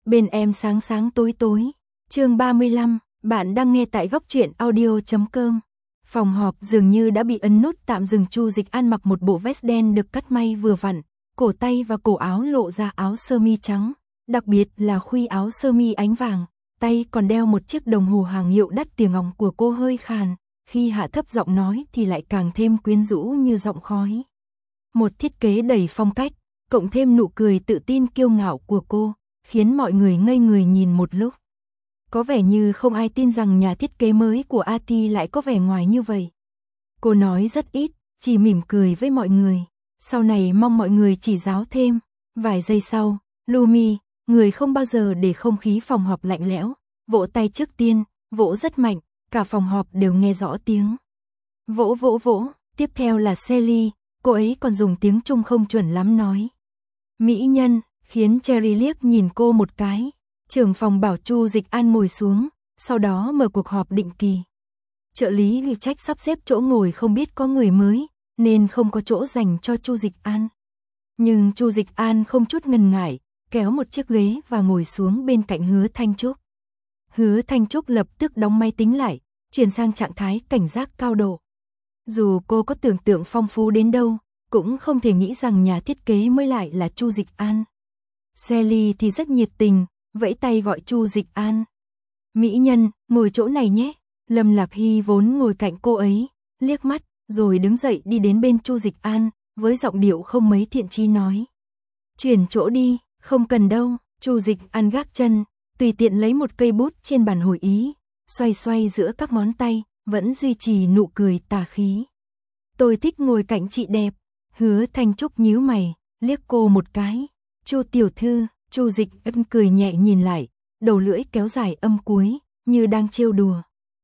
Bên em sáng sáng tối tối. Chương 35, bạn đang nghe tại góc truyện audio.com. Phòng họp dường như đã bị ấn nút tạm dừng. Chu Dịch An mặc một bộ vest đen được cắt may vừa vặn, cổ tay và cổ áo lộ ra áo sơ mi trắng, đặc biệt là khuy áo sơ mi ánh vàng, tay còn đeo một chiếc đồng hồ hàng hiệu đắt tiền. Ngọng của cô hơi khàn, khi hạ thấp giọng nói thì lại càng thêm quyến rũ như giọng khói. Một thiết kế đầy phong cách, cộng thêm nụ cười tự tin kiêu ngạo của cô, khiến mọi người ngây người nhìn một lúc. Có vẻ như không ai tin rằng nhà thiết kế mới của AT lại có vẻ ngoài như vậy. Cô nói rất ít, chỉ mỉm cười với mọi người. Sau này mong mọi người chỉ giáo thêm. Vài giây sau, Lumi, người không bao giờ để không khí phòng họp lạnh lẽo, vỗ tay trước tiên, vỗ rất mạnh, cả phòng họp đều nghe rõ tiếng. Vỗ vỗ vỗ, tiếp theo là Sally, cô ấy còn dùng tiếng Trung không chuẩn lắm nói. Mỹ nhân, khiến Cherry liếc nhìn cô một cái. Trưởng phòng bảo Chu Dịch An ngồi xuống, sau đó mở cuộc họp định kỳ. Trợ lý ghi trách sắp xếp chỗ ngồi không biết có người mới, nên không có chỗ dành cho Chu Dịch An. Nhưng Chu Dịch An không chút ngần ngại, kéo một chiếc ghế và ngồi xuống bên cạnh Hứa Thanh Trúc. Hứa Thanh Trúc lập tức đóng máy tính lại, chuyển sang trạng thái cảnh giác cao độ. Dù cô có tưởng tượng phong phú đến đâu, cũng không thể nghĩ rằng nhà thiết kế mới lại là Chu Dịch An. Sally thì rất nhiệt tình, vẫy tay gọi Chu Dịch An. Mỹ nhân, ngồi chỗ này nhé. Lâm Lạc Hy vốn ngồi cạnh cô ấy, liếc mắt, rồi đứng dậy đi đến bên Chu Dịch An, với giọng điệu không mấy thiện chí nói. Chuyển chỗ đi, không cần đâu. Chu Dịch An gác chân, tùy tiện lấy một cây bút trên bàn hội ý, xoay xoay giữa các ngón tay, vẫn duy trì nụ cười tà khí. Tôi thích ngồi cạnh chị đẹp. Hứa Thanh Trúc nhíu mày, liếc cô một cái. Chu tiểu thư. Chu Dịch An cười nhẹ nhìn lại, đầu lưỡi kéo dài âm cuối, như đang trêu đùa.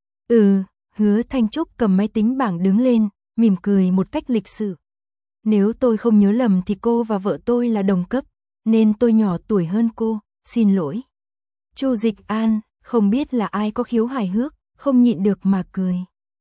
Hứa Thanh Trúc cầm máy tính bảng đứng lên, mỉm cười một cách lịch sự. Nếu tôi không nhớ lầm thì cô và vợ tôi là đồng cấp, nên tôi nhỏ tuổi hơn cô, xin lỗi. Chu Dịch An, không biết là ai có khiếu hài hước, không nhịn được mà cười.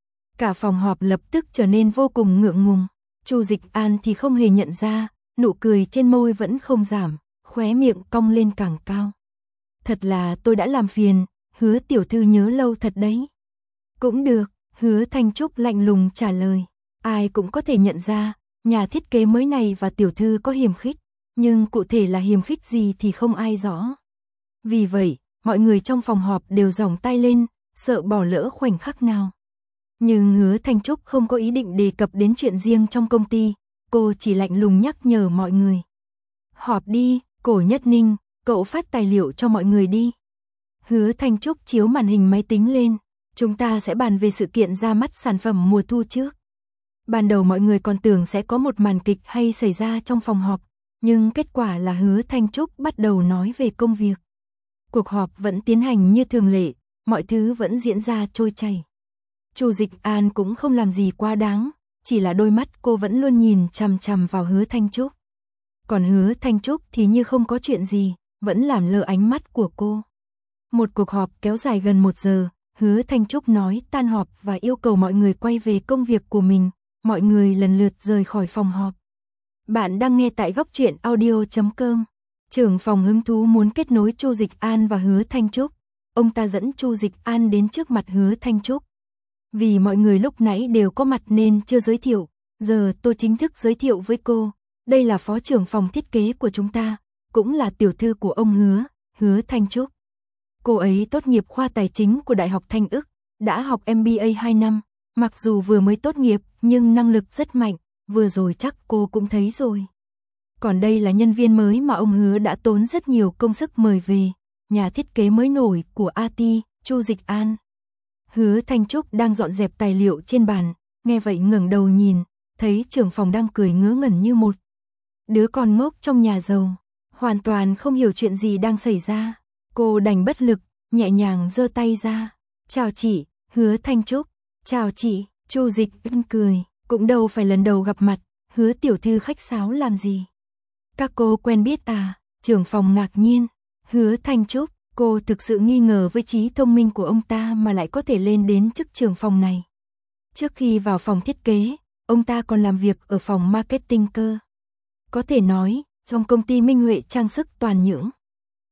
Cả phòng họp lập tức trở nên vô cùng ngượng ngùng. Chu Dịch An thì không hề nhận ra, nụ cười trên môi vẫn không giảm, khóe miệng cong lên càng cao. Thật là tôi đã làm phiền, Hứa tiểu thư nhớ lâu thật đấy. Cũng được, Hứa Thanh Trúc lạnh lùng trả lời. Ai cũng có thể nhận ra, nhà thiết kế mới này và tiểu thư có hiềm khích, nhưng cụ thể là hiềm khích gì thì không ai rõ. Vì vậy, mọi người trong phòng họp đều giỏng tay lên, sợ bỏ lỡ khoảnh khắc nào. Nhưng Hứa Thanh Trúc không có ý định đề cập đến chuyện riêng trong công ty, cô chỉ lạnh lùng nhắc nhở mọi người. Họp đi, Cổ Nhất Ninh, cậu phát tài liệu cho mọi người đi. Hứa Thanh Trúc chiếu màn hình máy tính lên, chúng ta sẽ bàn về sự kiện ra mắt sản phẩm mùa thu trước. Ban đầu mọi người còn tưởng sẽ có một màn kịch hay xảy ra trong phòng họp, nhưng kết quả là Hứa Thanh Trúc bắt đầu nói về công việc. Cuộc họp vẫn tiến hành như thường lệ, mọi thứ vẫn diễn ra trôi chảy. Chu Dịch An cũng không làm gì quá đáng, chỉ là đôi mắt cô vẫn luôn nhìn chằm chằm vào Hứa Thanh Trúc. Còn Hứa Thanh Trúc thì như không có chuyện gì, vẫn làm lơ ánh mắt của cô. Một cuộc họp kéo dài gần 1 giờ, Hứa Thanh Trúc nói tan họp và yêu cầu mọi người quay về công việc của mình. Mọi người lần lượt rời khỏi phòng họp. Bạn đang nghe tại góc truyện audio.com. Trưởng phòng hứng thú muốn kết nối Chu Dịch An và Hứa Thanh Trúc. Ông ta dẫn Chu Dịch An đến trước mặt Hứa Thanh Trúc. Vì mọi người lúc nãy đều có mặt nên chưa giới thiệu, giờ tôi chính thức giới thiệu với cô. Đây là phó trưởng phòng thiết kế của chúng ta, cũng là tiểu thư của ông Hứa, Hứa Thanh Trúc. Cô ấy tốt nghiệp khoa tài chính của Đại học Thanh Ức, đã học MBA 2 năm, mặc dù vừa mới tốt nghiệp nhưng năng lực rất mạnh, vừa rồi chắc cô cũng thấy rồi. Còn đây là nhân viên mới mà ông Hứa đã tốn rất nhiều công sức mời về, nhà thiết kế mới nổi của AT, Chu Dịch An. Hứa Thanh Trúc đang dọn dẹp tài liệu trên bàn, nghe vậy ngẩng đầu nhìn, thấy trưởng phòng đang cười ngớ ngẩn như một đứa con ngốc trong nhà giàu, hoàn toàn không hiểu chuyện gì đang xảy ra. Cô đành bất lực, nhẹ nhàng giơ tay ra. Chào chị, Hứa Thanh Trúc. Chào chị. Chu Dịch An cười, cũng đâu phải lần đầu gặp mặt, Hứa tiểu thư khách sáo làm gì. Các cô quen biết à? Trưởng phòng ngạc nhiên. Hứa Thanh Trúc, cô thực sự nghi ngờ với trí thông minh của ông ta mà lại có thể lên đến chức trưởng phòng này. Trước khi vào phòng thiết kế, ông ta còn làm việc ở phòng marketing cơ. Có thể nói, trong công ty Minh Huệ trang sức toàn những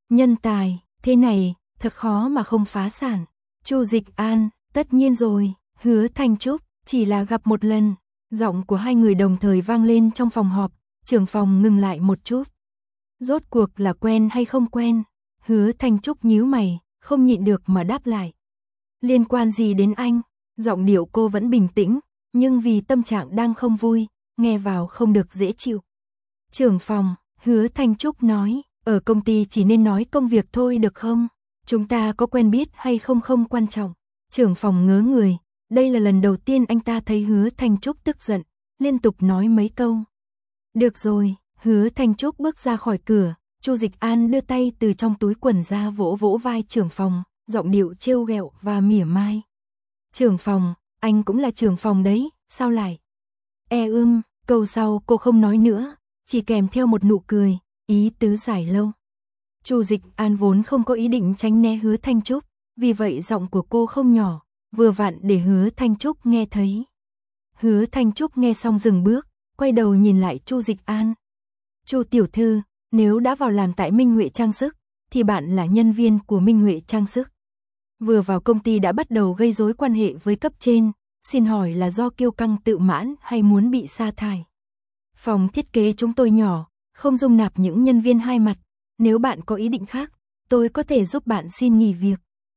Nhân tài, thế này, thật khó mà không phá sản. Chu Dịch An, tất nhiên rồi, Hứa Thanh Trúc, chỉ là gặp một lần. Giọng của hai người đồng thời vang lên trong phòng họp, trưởng phòng ngừng lại một chút. Rốt cuộc là quen hay không quen? Hứa Thanh Trúc nhíu mày, không nhịn được mà đáp lại. Liên quan gì đến anh? Giọng điệu cô vẫn bình tĩnh, nhưng vì tâm trạng đang không vui, nghe vào không được dễ chịu. Trưởng phòng, Hứa Thanh Trúc nói, ở công ty chỉ nên nói công việc thôi được không? Chúng ta có quen biết hay không không quan trọng. Trưởng phòng ngớ người, đây là lần đầu tiên anh ta thấy Hứa Thanh Trúc tức giận, liên tục nói mấy câu. Được rồi, Hứa Thanh Trúc bước ra khỏi cửa, Chu Dịch An đưa tay từ trong túi quần ra vỗ vỗ vai trưởng phòng, giọng điệu trêu ghẹo và mỉa mai. Trưởng phòng, anh cũng là trưởng phòng đấy, sao lại? Câu sau cô không nói nữa, chỉ kèm theo một nụ cười, ý tứ giải lâu. Chu Dịch An vốn không có ý định tránh né Hứa Thanh Trúc, vì vậy giọng của cô không nhỏ, vừa vặn để Hứa Thanh Trúc nghe thấy. Hứa Thanh Trúc nghe xong dừng bước, quay đầu nhìn lại Chu Dịch An. Chu tiểu thư, nếu đã vào làm tại Minh Huệ Trang Sức, thì bạn là nhân viên của Minh Huệ Trang Sức. Vừa vào công ty đã bắt đầu gây rối quan hệ với cấp trên, xin hỏi là do kiêu căng tự mãn hay muốn bị sa thải? Phòng thiết kế chúng tôi nhỏ, không dung nạp những nhân viên hai mặt, nếu bạn có ý định khác, tôi có thể giúp bạn xin nghỉ việc.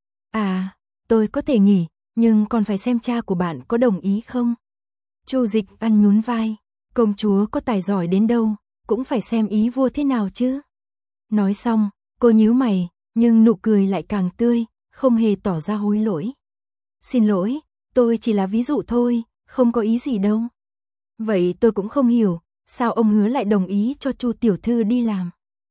À, tôi có thể nghỉ, nhưng còn phải xem cha của bạn có đồng ý không? Chu Dịch An nhún vai, công chúa có tài giỏi đến đâu, cũng phải xem ý vua thế nào chứ. Nói xong, cô nhíu mày, nhưng nụ cười lại càng tươi, không hề tỏ ra hối lỗi. Xin lỗi, tôi chỉ là ví dụ thôi, không có ý gì đâu. Vậy tôi cũng không hiểu, sao ông Hứa lại đồng ý cho Chu tiểu thư đi làm?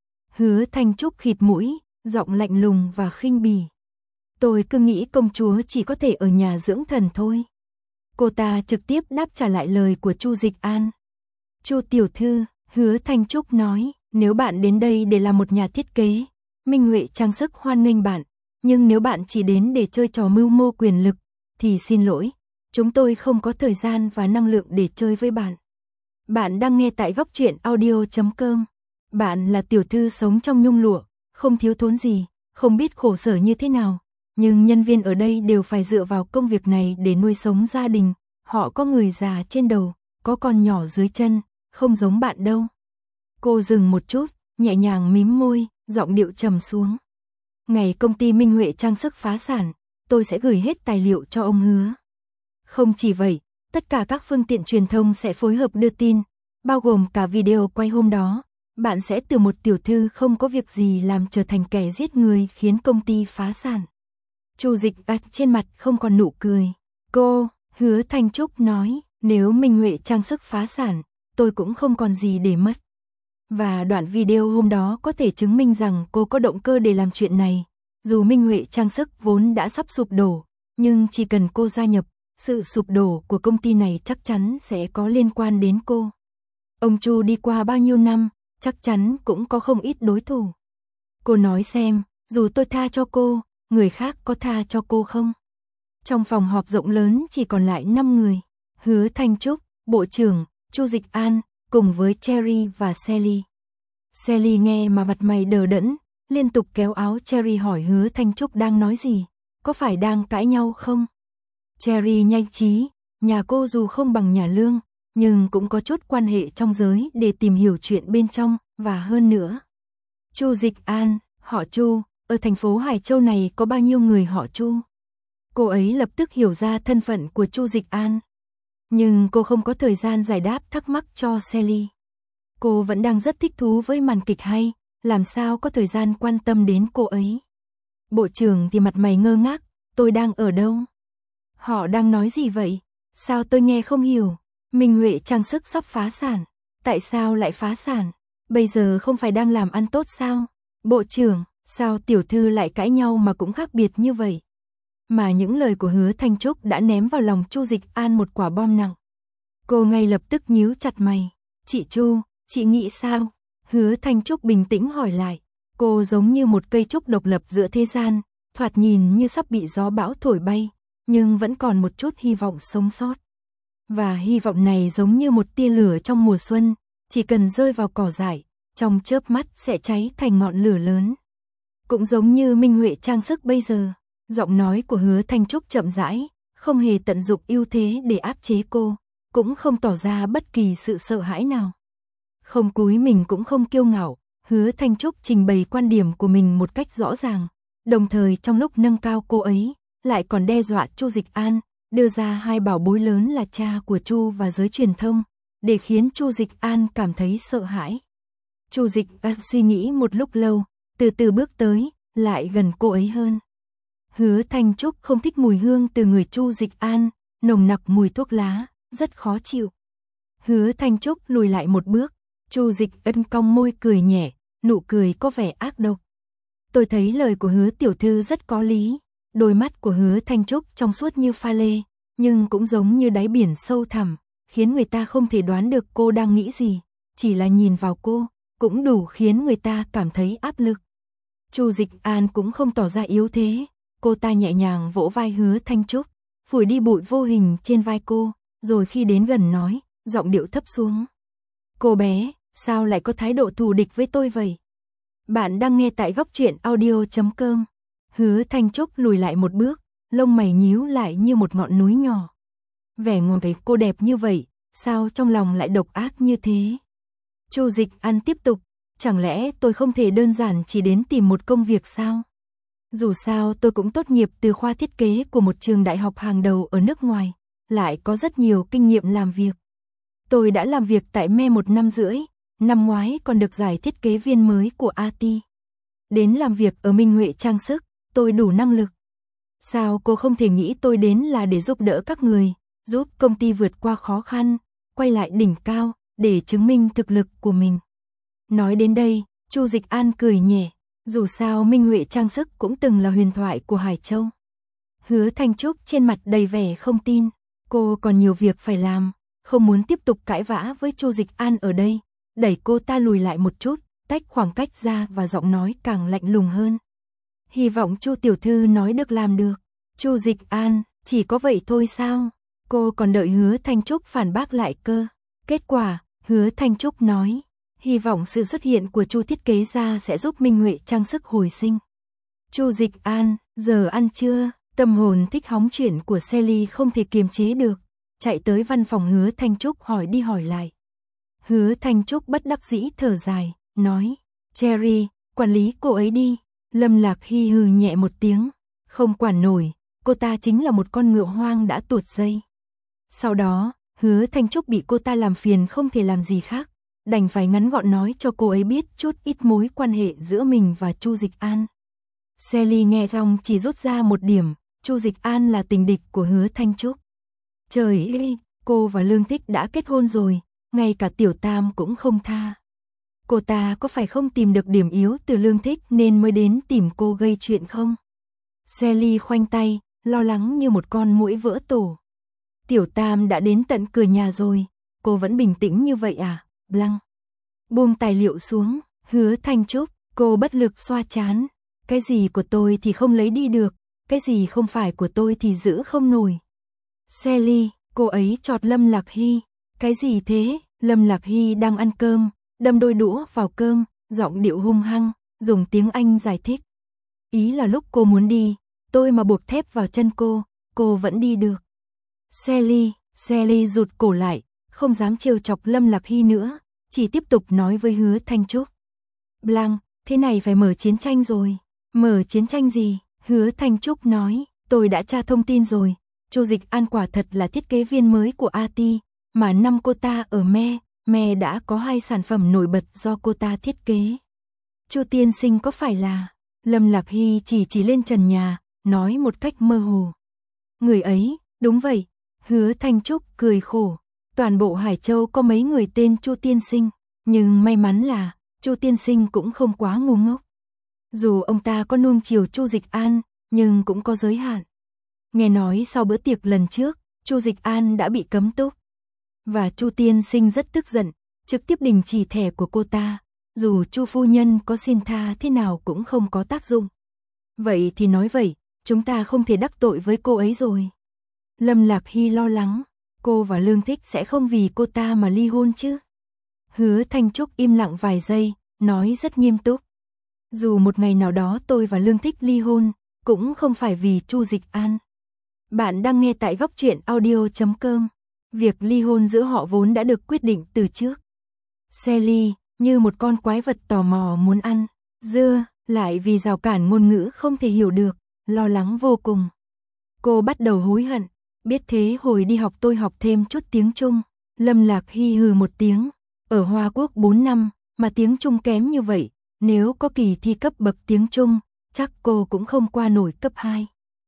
Hứa Thanh Trúc khịt mũi, giọng lạnh lùng và khinh bỉ. Tôi cứ nghĩ công chúa chỉ có thể ở nhà dưỡng thần thôi. Cô ta trực tiếp đáp trả lại lời của Chu Dịch An. Chu tiểu thư, Hứa Thanh Trúc nói, nếu bạn đến đây để làm một nhà thiết kế, Minh Huệ Trang Sức hoan nghênh bạn, nhưng nếu bạn chỉ đến để chơi trò mưu mô quyền lực, thì xin lỗi, chúng tôi không có thời gian và năng lượng để chơi với bạn. Bạn đang nghe tại góc truyện audio.com. Bạn là tiểu thư sống trong nhung lụa, không thiếu thốn gì, không biết khổ sở như thế nào, nhưng nhân viên ở đây đều phải dựa vào công việc này để nuôi sống gia đình, họ có người già trên đầu, có con nhỏ dưới chân, không giống bạn đâu. Cô dừng một chút, nhẹ nhàng mím môi, giọng điệu trầm xuống. Ngày công ty Minh Huệ Trang Sức phá sản, tôi sẽ gửi hết tài liệu cho ông Hứa. Không chỉ vậy, tất cả các phương tiện truyền thông sẽ phối hợp đưa tin, bao gồm cả video quay hôm đó. Bạn sẽ từ một tiểu thư không có việc gì làm trở thành kẻ giết người khiến công ty phá sản. Chu Dịch An trên mặt không còn nụ cười. Cô, Hứa Thanh Trúc nói, nếu Minh Huệ Trang Sức phá sản, tôi cũng không còn gì để mất. Và đoạn video hôm đó có thể chứng minh rằng cô có động cơ để làm chuyện này. Dù Minh Huệ Trang Sức vốn đã sắp sụp đổ, nhưng chỉ cần cô gia nhập, sự sụp đổ của công ty này chắc chắn sẽ có liên quan đến cô. Ông Chu đi qua bao nhiêu năm, chắc chắn cũng có không ít đối thủ. Cô nói xem, dù tôi tha cho cô, người khác có tha cho cô không? Trong phòng họp rộng lớn chỉ còn lại 5 người. Hứa Thanh Trúc, Bộ trưởng, Chu Dịch An, cùng với Cherry và Sally. Sally nghe mà mặt mày đờ đẫn, liên tục kéo áo Cherry hỏi Hứa Thanh Trúc đang nói gì, có phải đang cãi nhau không? Cherry nhanh trí, nhà cô dù không bằng nhà Lương, nhưng cũng có chút quan hệ trong giới để tìm hiểu chuyện bên trong, và hơn nữa. Chu Dịch An, họ Chu, ở thành phố Hải Châu này có bao nhiêu người họ Chu? Cô ấy lập tức hiểu ra thân phận của Chu Dịch An. Nhưng cô không có thời gian giải đáp thắc mắc cho Sally. Cô vẫn đang rất thích thú với màn kịch hay, làm sao có thời gian quan tâm đến cô ấy. Bộ trưởng thì mặt mày ngơ ngác, tôi đang ở đâu? Họ đang nói gì vậy? Sao tôi nghe không hiểu? Minh Huệ Trang Sức sắp phá sản. Tại sao lại phá sản? Bây giờ không phải đang làm ăn tốt sao? Bộ trưởng, sao tiểu thư lại cãi nhau mà cũng khác biệt như vậy? Mà những lời của Hứa Thanh Trúc đã ném vào lòng Chu Dịch An một quả bom nặng. Cô ngay lập tức nhíu chặt mày. Chị Chu, chị nghĩ sao? Hứa Thanh Trúc bình tĩnh hỏi lại. Cô giống như một cây trúc độc lập giữa thế gian, thoạt nhìn như sắp bị gió bão thổi bay, nhưng vẫn còn một chút hy vọng sống sót. Và hy vọng này giống như một tia lửa trong mùa xuân, chỉ cần rơi vào cỏ dại, trong chớp mắt sẽ cháy thành ngọn lửa lớn. Cũng giống như Minh Huệ trang sức bây giờ, giọng nói của Hứa Thanh Trúc chậm rãi, không hề tận dụng ưu thế để áp chế cô, cũng không tỏ ra bất kỳ sự sợ hãi nào. Không cúi mình cũng không kiêu ngạo, Hứa Thanh Trúc trình bày quan điểm của mình một cách rõ ràng, đồng thời trong lúc nâng cao cô ấy, lại còn đe dọa Chu Dịch An, đưa ra hai bảo bối lớn là cha của Chu và giới truyền thông, để khiến Chu Dịch An cảm thấy sợ hãi. Chu Dịch An suy nghĩ một lúc lâu, từ từ bước tới, lại gần cô ấy hơn. Hứa Thanh Trúc không thích mùi hương từ người Chu Dịch An, nồng nặc mùi thuốc lá, rất khó chịu. Hứa Thanh Trúc lùi lại một bước, Chu Dịch An cong môi cười nhẹ, nụ cười có vẻ ác độc. Tôi thấy lời của Hứa tiểu thư rất có lý, đôi mắt của Hứa Thanh Trúc trong suốt như pha lê, nhưng cũng giống như đáy biển sâu thẳm, khiến người ta không thể đoán được cô đang nghĩ gì, chỉ là nhìn vào cô, cũng đủ khiến người ta cảm thấy áp lực. Chu Dịch An cũng không tỏ ra yếu thế, cô ta nhẹ nhàng vỗ vai Hứa Thanh Trúc, phủi đi bụi vô hình trên vai cô, rồi khi đến gần nói, giọng điệu thấp xuống. Cô bé, sao lại có thái độ thù địch với tôi vậy? Bạn đang nghe tại góc truyện audio.com. Hứa Thanh Trúc lùi lại một bước, lông mày nhíu lại như một ngọn núi nhỏ. Vẻ ngoài cô đẹp như vậy, sao trong lòng lại độc ác như thế? Chu Dịch An tiếp tục, chẳng lẽ tôi không thể đơn giản chỉ đến tìm một công việc sao? Dù sao tôi cũng tốt nghiệp từ khoa thiết kế của một trường đại học hàng đầu ở nước ngoài, lại có rất nhiều kinh nghiệm làm việc. Tôi đã làm việc tại Me 1 năm rưỡi, năm ngoái còn được giải thiết kế viên mới của AT. Đến làm việc ở Minh Huệ trang sức, tôi đủ năng lực. Sao cô không thể nghĩ tôi đến là để giúp đỡ các người, giúp công ty vượt qua khó khăn, quay lại đỉnh cao, để chứng minh thực lực của mình? Nói đến đây, Chu Dịch An cười nhẹ, dù sao Minh Huệ trang sức cũng từng là huyền thoại của Hải Châu. Hứa Thanh Trúc trên mặt đầy vẻ không tin, cô còn nhiều việc phải làm, không muốn tiếp tục cãi vã với Chu Dịch An ở đây, đẩy cô ta lùi lại một chút, tách khoảng cách ra và giọng nói càng lạnh lùng hơn. Hy vọng Chu tiểu thư nói được làm được. Chu Dịch An, chỉ có vậy thôi sao? Cô còn đợi Hứa Thanh Trúc phản bác lại cơ. Kết quả, Hứa Thanh Trúc nói, hy vọng sự xuất hiện của Chu thiết kế gia sẽ giúp Minh Huệ trang sức hồi sinh. Chu Dịch An, giờ ăn trưa? Tâm hồn thích hóng chuyện của Sally không thể kiềm chế được, chạy tới văn phòng Hứa Thanh Trúc hỏi đi hỏi lại. Hứa Thanh Trúc bất đắc dĩ thở dài, nói, Cherry, quản lý cô ấy đi. Lâm Lạc Hy hừ nhẹ một tiếng, không quản nổi, cô ta chính là một con ngựa hoang đã tuột dây. Sau đó, Hứa Thanh Trúc bị cô ta làm phiền không thể làm gì khác, đành phải ngắn gọn nói cho cô ấy biết chút ít mối quan hệ giữa mình và Chu Dịch An. Sally nghe xong chỉ rút ra một điểm, Chu Dịch An là tình địch của Hứa Thanh Trúc. Trời ơi, cô và Lương Thích đã kết hôn rồi, ngay cả Tiểu Tam cũng không tha. Cô ta có phải không tìm được điểm yếu từ Lương Thích nên mới đến tìm cô gây chuyện không? Sally khoanh tay, lo lắng như một con muỗi vỡ tổ. Tiểu Tam đã đến tận cửa nhà rồi, cô vẫn bình tĩnh như vậy à? Blanc. Buông tài liệu xuống, Hứa Thanh Trúc, cô bất lực xoa trán. Cái gì của tôi thì không lấy đi được, cái gì không phải của tôi thì giữ không nổi. Sally, cô ấy chọt Lâm Lạc Hy. Cái gì thế? Lâm Lạc Hy đang ăn cơm, đâm đôi đũa vào cơm, giọng điệu hung hăng, dùng tiếng Anh giải thích. Ý là lúc cô muốn đi, tôi mà buộc thép vào chân cô vẫn đi được. Sally rụt cổ lại, không dám trêu chọc Lâm Lạc Hy nữa, chỉ tiếp tục nói với Hứa Thanh Trúc. Blanc, thế này phải mở chiến tranh rồi. Mở chiến tranh gì? Hứa Thanh Trúc nói, tôi đã tra thông tin rồi, Chu Dịch An quả thật là thiết kế viên mới của AT, mà năm cô ta ở Me đã có 2 sản phẩm nổi bật do cô ta thiết kế. Chu tiên sinh có phải là? Lâm Lạc Hy chỉ lên trần nhà, nói một cách mơ hồ. Người ấy, đúng vậy. Hứa Thanh Trúc cười khổ. Toàn bộ Hải Châu có mấy người tên Chu tiên sinh, nhưng may mắn là Chu tiên sinh cũng không quá ngu ngốc. Dù ông ta có nuông chiều Chu Dịch An, nhưng cũng có giới hạn. Nghe nói sau bữa tiệc lần trước, Chu Dịch An đã bị cấm túc. Và Chu tiên sinh rất tức giận, trực tiếp đình chỉ thẻ của cô ta, dù Chu phu nhân có xin tha thế nào cũng không có tác dụng. Vậy thì nói vậy, chúng ta không thể đắc tội với cô ấy rồi. Lâm Lạc Hy lo lắng, cô và Lương Thích sẽ không vì cô ta mà ly hôn chứ? Hứa Thanh Trúc im lặng vài giây, nói rất nghiêm túc. Dù một ngày nào đó tôi và Lương Thích ly hôn, cũng không phải vì Chu Dịch An. Bạn đang nghe tại góc truyện audio.com. Việc ly hôn giữa họ vốn đã được quyết định từ trước. Sally, như một con quái vật tò mò muốn ăn dưa, lại vì rào cản ngôn ngữ không thể hiểu được, lo lắng vô cùng. Cô bắt đầu hối hận, biết thế hồi đi học tôi học thêm chút tiếng Trung. Lâm Lạc Hy hừ một tiếng, ở Hoa Quốc 4 năm, mà tiếng Trung kém như vậy, nếu có kỳ thi cấp bậc tiếng Trung, chắc cô cũng không qua nổi cấp 2.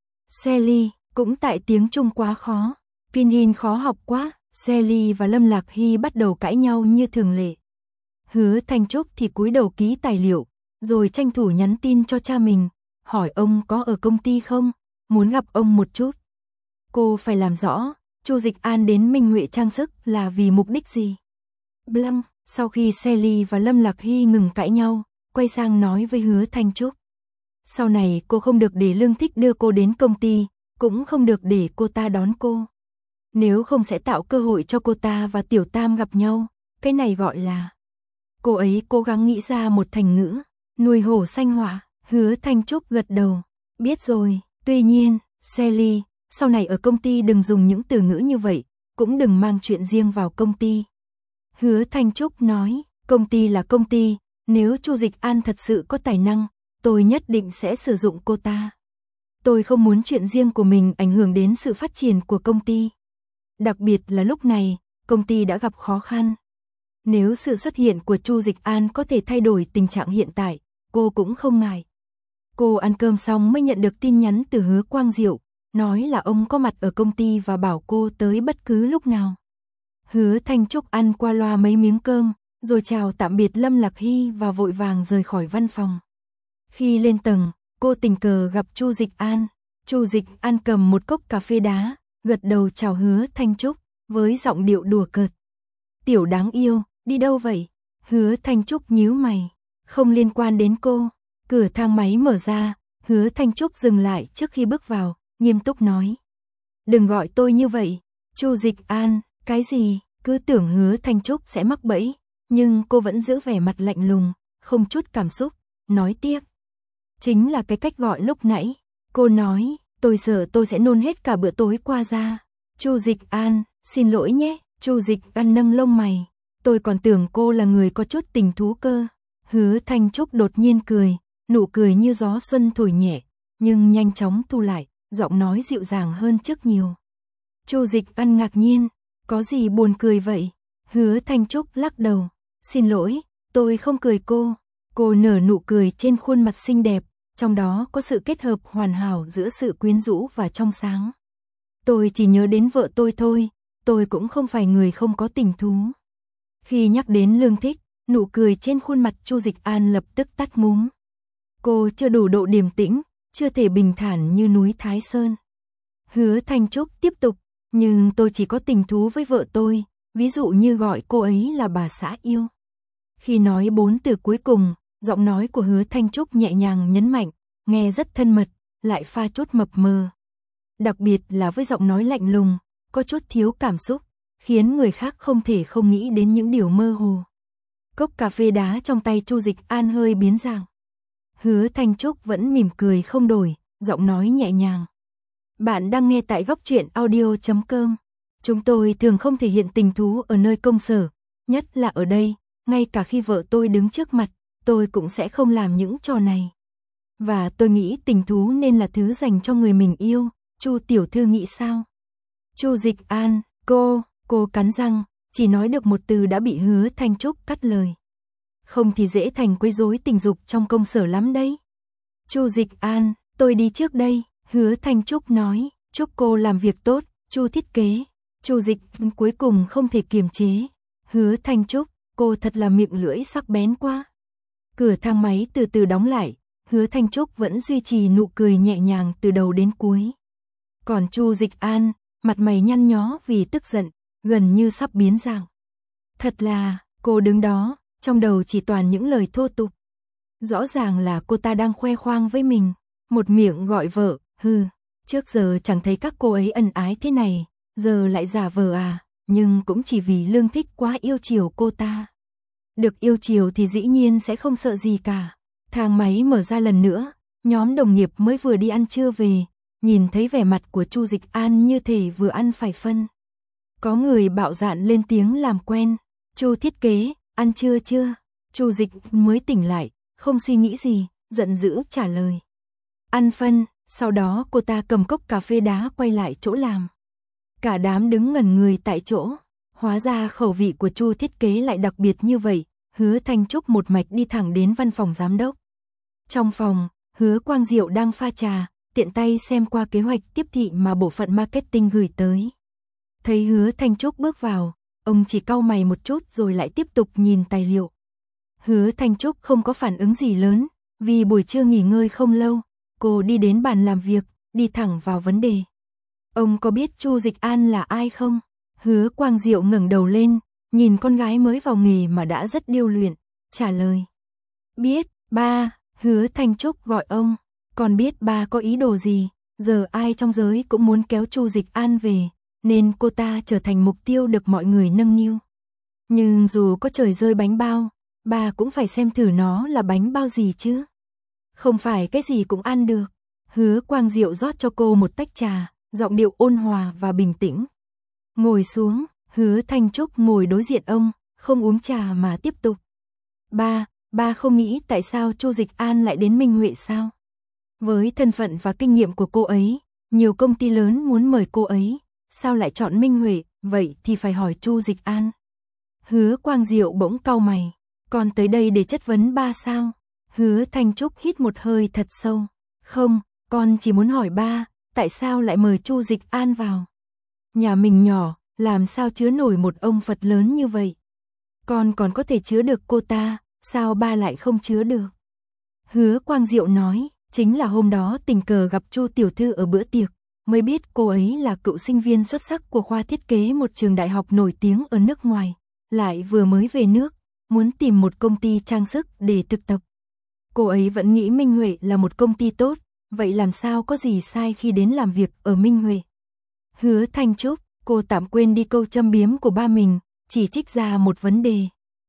Sally, cũng tại tiếng Trung quá khó, Pinyin khó học quá, Sally và Lâm Lạc Hy bắt đầu cãi nhau như thường lệ. Hứa Thanh Trúc thì cúi đầu ký tài liệu, rồi tranh thủ nhắn tin cho cha mình, hỏi ông có ở công ty không, muốn gặp ông một chút. Cô phải làm rõ, Chu Dịch An đến Minh Huệ Trang Sức là vì mục đích gì. Blanc, sau khi Sally và Lâm Lạc Hy ngừng cãi nhau, quay sang nói với Hứa Thanh Trúc. Sau này cô không được để Lương Thích đưa cô đến công ty, cũng không được để cô ta đón cô. Nếu không sẽ tạo cơ hội cho cô ta và Tiểu Tam gặp nhau, cái này gọi là... Cô ấy cố gắng nghĩ ra một thành ngữ, nuôi hổ sanh họa. Hứa Thanh Trúc gật đầu, biết rồi, tuy nhiên, Sally, sau này ở công ty đừng dùng những từ ngữ như vậy, cũng đừng mang chuyện riêng vào công ty. Hứa Thanh Trúc nói, công ty là công ty, nếu Chu Dịch An thật sự có tài năng, tôi nhất định sẽ sử dụng cô ta. Tôi không muốn chuyện riêng của mình ảnh hưởng đến sự phát triển của công ty. Đặc biệt là lúc này, công ty đã gặp khó khăn. Nếu sự xuất hiện của Chu Dịch An có thể thay đổi tình trạng hiện tại, cô cũng không ngại. Cô ăn cơm xong mới nhận được tin nhắn từ Hứa Quang Diệu, nói là ông có mặt ở công ty và bảo cô tới bất cứ lúc nào. Hứa Thanh Trúc ăn qua loa mấy miếng cơm, rồi chào tạm biệt Lâm Lạc Hy và vội vàng rời khỏi văn phòng. Khi lên tầng, cô tình cờ gặp Chu Dịch An. Chu Dịch An cầm một cốc cà phê đá, gật đầu chào Hứa Thanh Trúc, với giọng điệu đùa cợt. Tiểu đáng yêu, đi đâu vậy? Hứa Thanh Trúc nhíu mày, không liên quan đến cô. Cửa thang máy mở ra, Hứa Thanh Trúc dừng lại trước khi bước vào, nghiêm túc nói. Đừng gọi tôi như vậy. Chu Dịch An, cái gì? Cứ tưởng Hứa Thanh Trúc sẽ mắc bẫy, nhưng cô vẫn giữ vẻ mặt lạnh lùng, không chút cảm xúc, nói tiếc. Chính là cái cách gọi lúc nãy. Cô nói, tôi sợ tôi sẽ nôn hết cả bữa tối qua ra. Chu Dịch An, xin lỗi nhé. Chu Dịch An nâng lông mày. Tôi còn tưởng cô là người có chút tình thú cơ. Hứa Thanh Trúc đột nhiên cười, nụ cười như gió xuân thổi nhẹ, nhưng nhanh chóng thu lại, giọng nói dịu dàng hơn trước nhiều. Chu Dịch An ngạc nhiên, có gì buồn cười vậy? Hứa Thanh Trúc lắc đầu, xin lỗi, tôi không cười cô. Cô nở nụ cười trên khuôn mặt xinh đẹp, trong đó có sự kết hợp hoàn hảo giữa sự quyến rũ và trong sáng. Tôi chỉ nhớ đến vợ tôi thôi, tôi cũng không phải người không có tình thú. Khi nhắc đến Lương Thích, nụ cười trên khuôn mặt Chu Dịch An lập tức tắt ngúm. Cô chưa đủ độ điềm tĩnh, chưa thể bình thản như núi Thái Sơn. Hứa Thanh Trúc tiếp tục, nhưng tôi chỉ có tình thú với vợ tôi, ví dụ như gọi cô ấy là bà xã yêu. Khi nói 4 từ cuối cùng, giọng nói của Hứa Thanh Trúc nhẹ nhàng nhấn mạnh, nghe rất thân mật, lại pha chút mập mờ. Đặc biệt là với giọng nói lạnh lùng, có chút thiếu cảm xúc, khiến người khác không thể không nghĩ đến những điều mơ hồ. Cốc cà phê đá trong tay Chu Dịch An hơi biến dạng. Hứa Thanh Trúc vẫn mỉm cười không đổi, giọng nói nhẹ nhàng. Bạn đang nghe tại góc truyện audio.com. Chúng tôi thường không thể hiện tình thú ở nơi công sở, nhất là ở đây, ngay cả khi vợ tôi đứng trước mặt, tôi cũng sẽ không làm những trò này. Và tôi nghĩ tình thú nên là thứ dành cho người mình yêu, Chu tiểu thư nghĩ sao? Chu Dịch An, cô cắn răng, chỉ nói được một từ đã bị Hứa Thanh Trúc cắt lời. Không thì dễ thành quấy rối tình dục trong công sở lắm đấy. Chu Dịch An, tôi đi trước đây. Hứa Thanh Trúc nói, chúc cô làm việc tốt. Chu thiết kế. Chu Dịch cuối cùng không thể kiềm chế. Hứa Thanh Trúc, cô thật là miệng lưỡi sắc bén quá. Cửa thang máy từ từ đóng lại, Hứa Thanh Trúc vẫn duy trì nụ cười nhẹ nhàng từ đầu đến cuối. Còn Chu Dịch An, mặt mày nhăn nhó vì tức giận, gần như sắp biến dạng. Thật là, cô đứng đó, trong đầu chỉ toàn những lời thô tục. Rõ ràng là cô ta đang khoe khoang với mình, một miệng gọi vợ, trước giờ chẳng thấy các cô ấy ân ái thế này, giờ lại giả vờ à, nhưng cũng chỉ vì Lương Thích quá yêu chiều cô ta. Được yêu chiều thì dĩ nhiên sẽ không sợ gì cả, Thang máy mở ra lần nữa, nhóm đồng nghiệp mới vừa đi ăn trưa về, nhìn thấy vẻ mặt của Chu Dịch An như thể vừa ăn phải phân. Có người bạo dạn lên tiếng làm quen, Chu thiết kế, ăn trưa chưa? Chu Dịch mới tỉnh lại, không suy nghĩ gì, giận dữ trả lời. Ăn phân, sau đó cô ta cầm cốc cà phê đá quay lại chỗ làm. Cả đám đứng ngẩn người tại chỗ, hóa ra khẩu vị của Chu thiết kế lại đặc biệt như vậy, Hứa Thanh Trúc một mạch đi thẳng đến văn phòng giám đốc. Trong phòng, Hứa Quang Diệu đang pha trà, tiện tay xem qua kế hoạch tiếp thị mà bộ phận marketing gửi tới. Thấy Hứa Thanh Trúc bước vào, ông chỉ cau mày một chút rồi lại tiếp tục nhìn tài liệu. Hứa Thanh Trúc không có phản ứng gì lớn, vì buổi trưa nghỉ ngơi không lâu, cô đi đến bàn làm việc, đi thẳng vào vấn đề. Ông có biết Chu Dịch An là ai không? Hứa Quang Diệu ngẩng đầu lên, nhìn con gái mới vào nghề mà đã rất điêu luyện, trả lời. Biết, ba, Hứa Thanh Trúc gọi ông, còn biết ba có ý đồ gì, giờ ai trong giới cũng muốn kéo Chu Dịch An về, nên cô ta trở thành mục tiêu được mọi người nâng niu. Nhưng dù có trời rơi bánh bao, ba cũng phải xem thử nó là bánh bao gì chứ. Không phải cái gì cũng ăn được. Hứa Quang Diệu rót cho cô một tách trà, giọng điệu ôn hòa và bình tĩnh. Ngồi xuống, Hứa Thanh Trúc ngồi đối diện ông, không uống trà mà tiếp tục. Ba không nghĩ tại sao Chu Dịch An lại đến Minh Huệ sao? Với thân phận và kinh nghiệm của cô ấy, nhiều công ty lớn muốn mời cô ấy, sao lại chọn Minh Huệ, vậy thì phải hỏi Chu Dịch An. Hứa Quang Diệu bỗng cau mày, con tới đây để chất vấn ba sao? Hứa Thanh Trúc hít một hơi thật sâu. Không, con chỉ muốn hỏi ba, tại sao lại mời Chu Dịch An vào? Nhà mình nhỏ, làm sao chứa nổi một ông Phật lớn như vậy? Con còn có thể chứa được cô ta, sao ba lại không chứa được? Hứa Quang Diệu nói, chính là hôm đó tình cờ gặp Chu tiểu thư ở bữa tiệc, mới biết cô ấy là cựu sinh viên xuất sắc của khoa thiết kế một trường đại học nổi tiếng ở nước ngoài, lại vừa mới về nước, muốn tìm một công ty trang sức để thực tập. Cô ấy vẫn nghĩ Minh Huệ là một công ty tốt, vậy làm sao có gì sai khi đến làm việc ở Minh Huệ? Hứa Thanh Trúc, cô tạm quên đi câu châm biếm của ba mình, chỉ trích ra một vấn đề.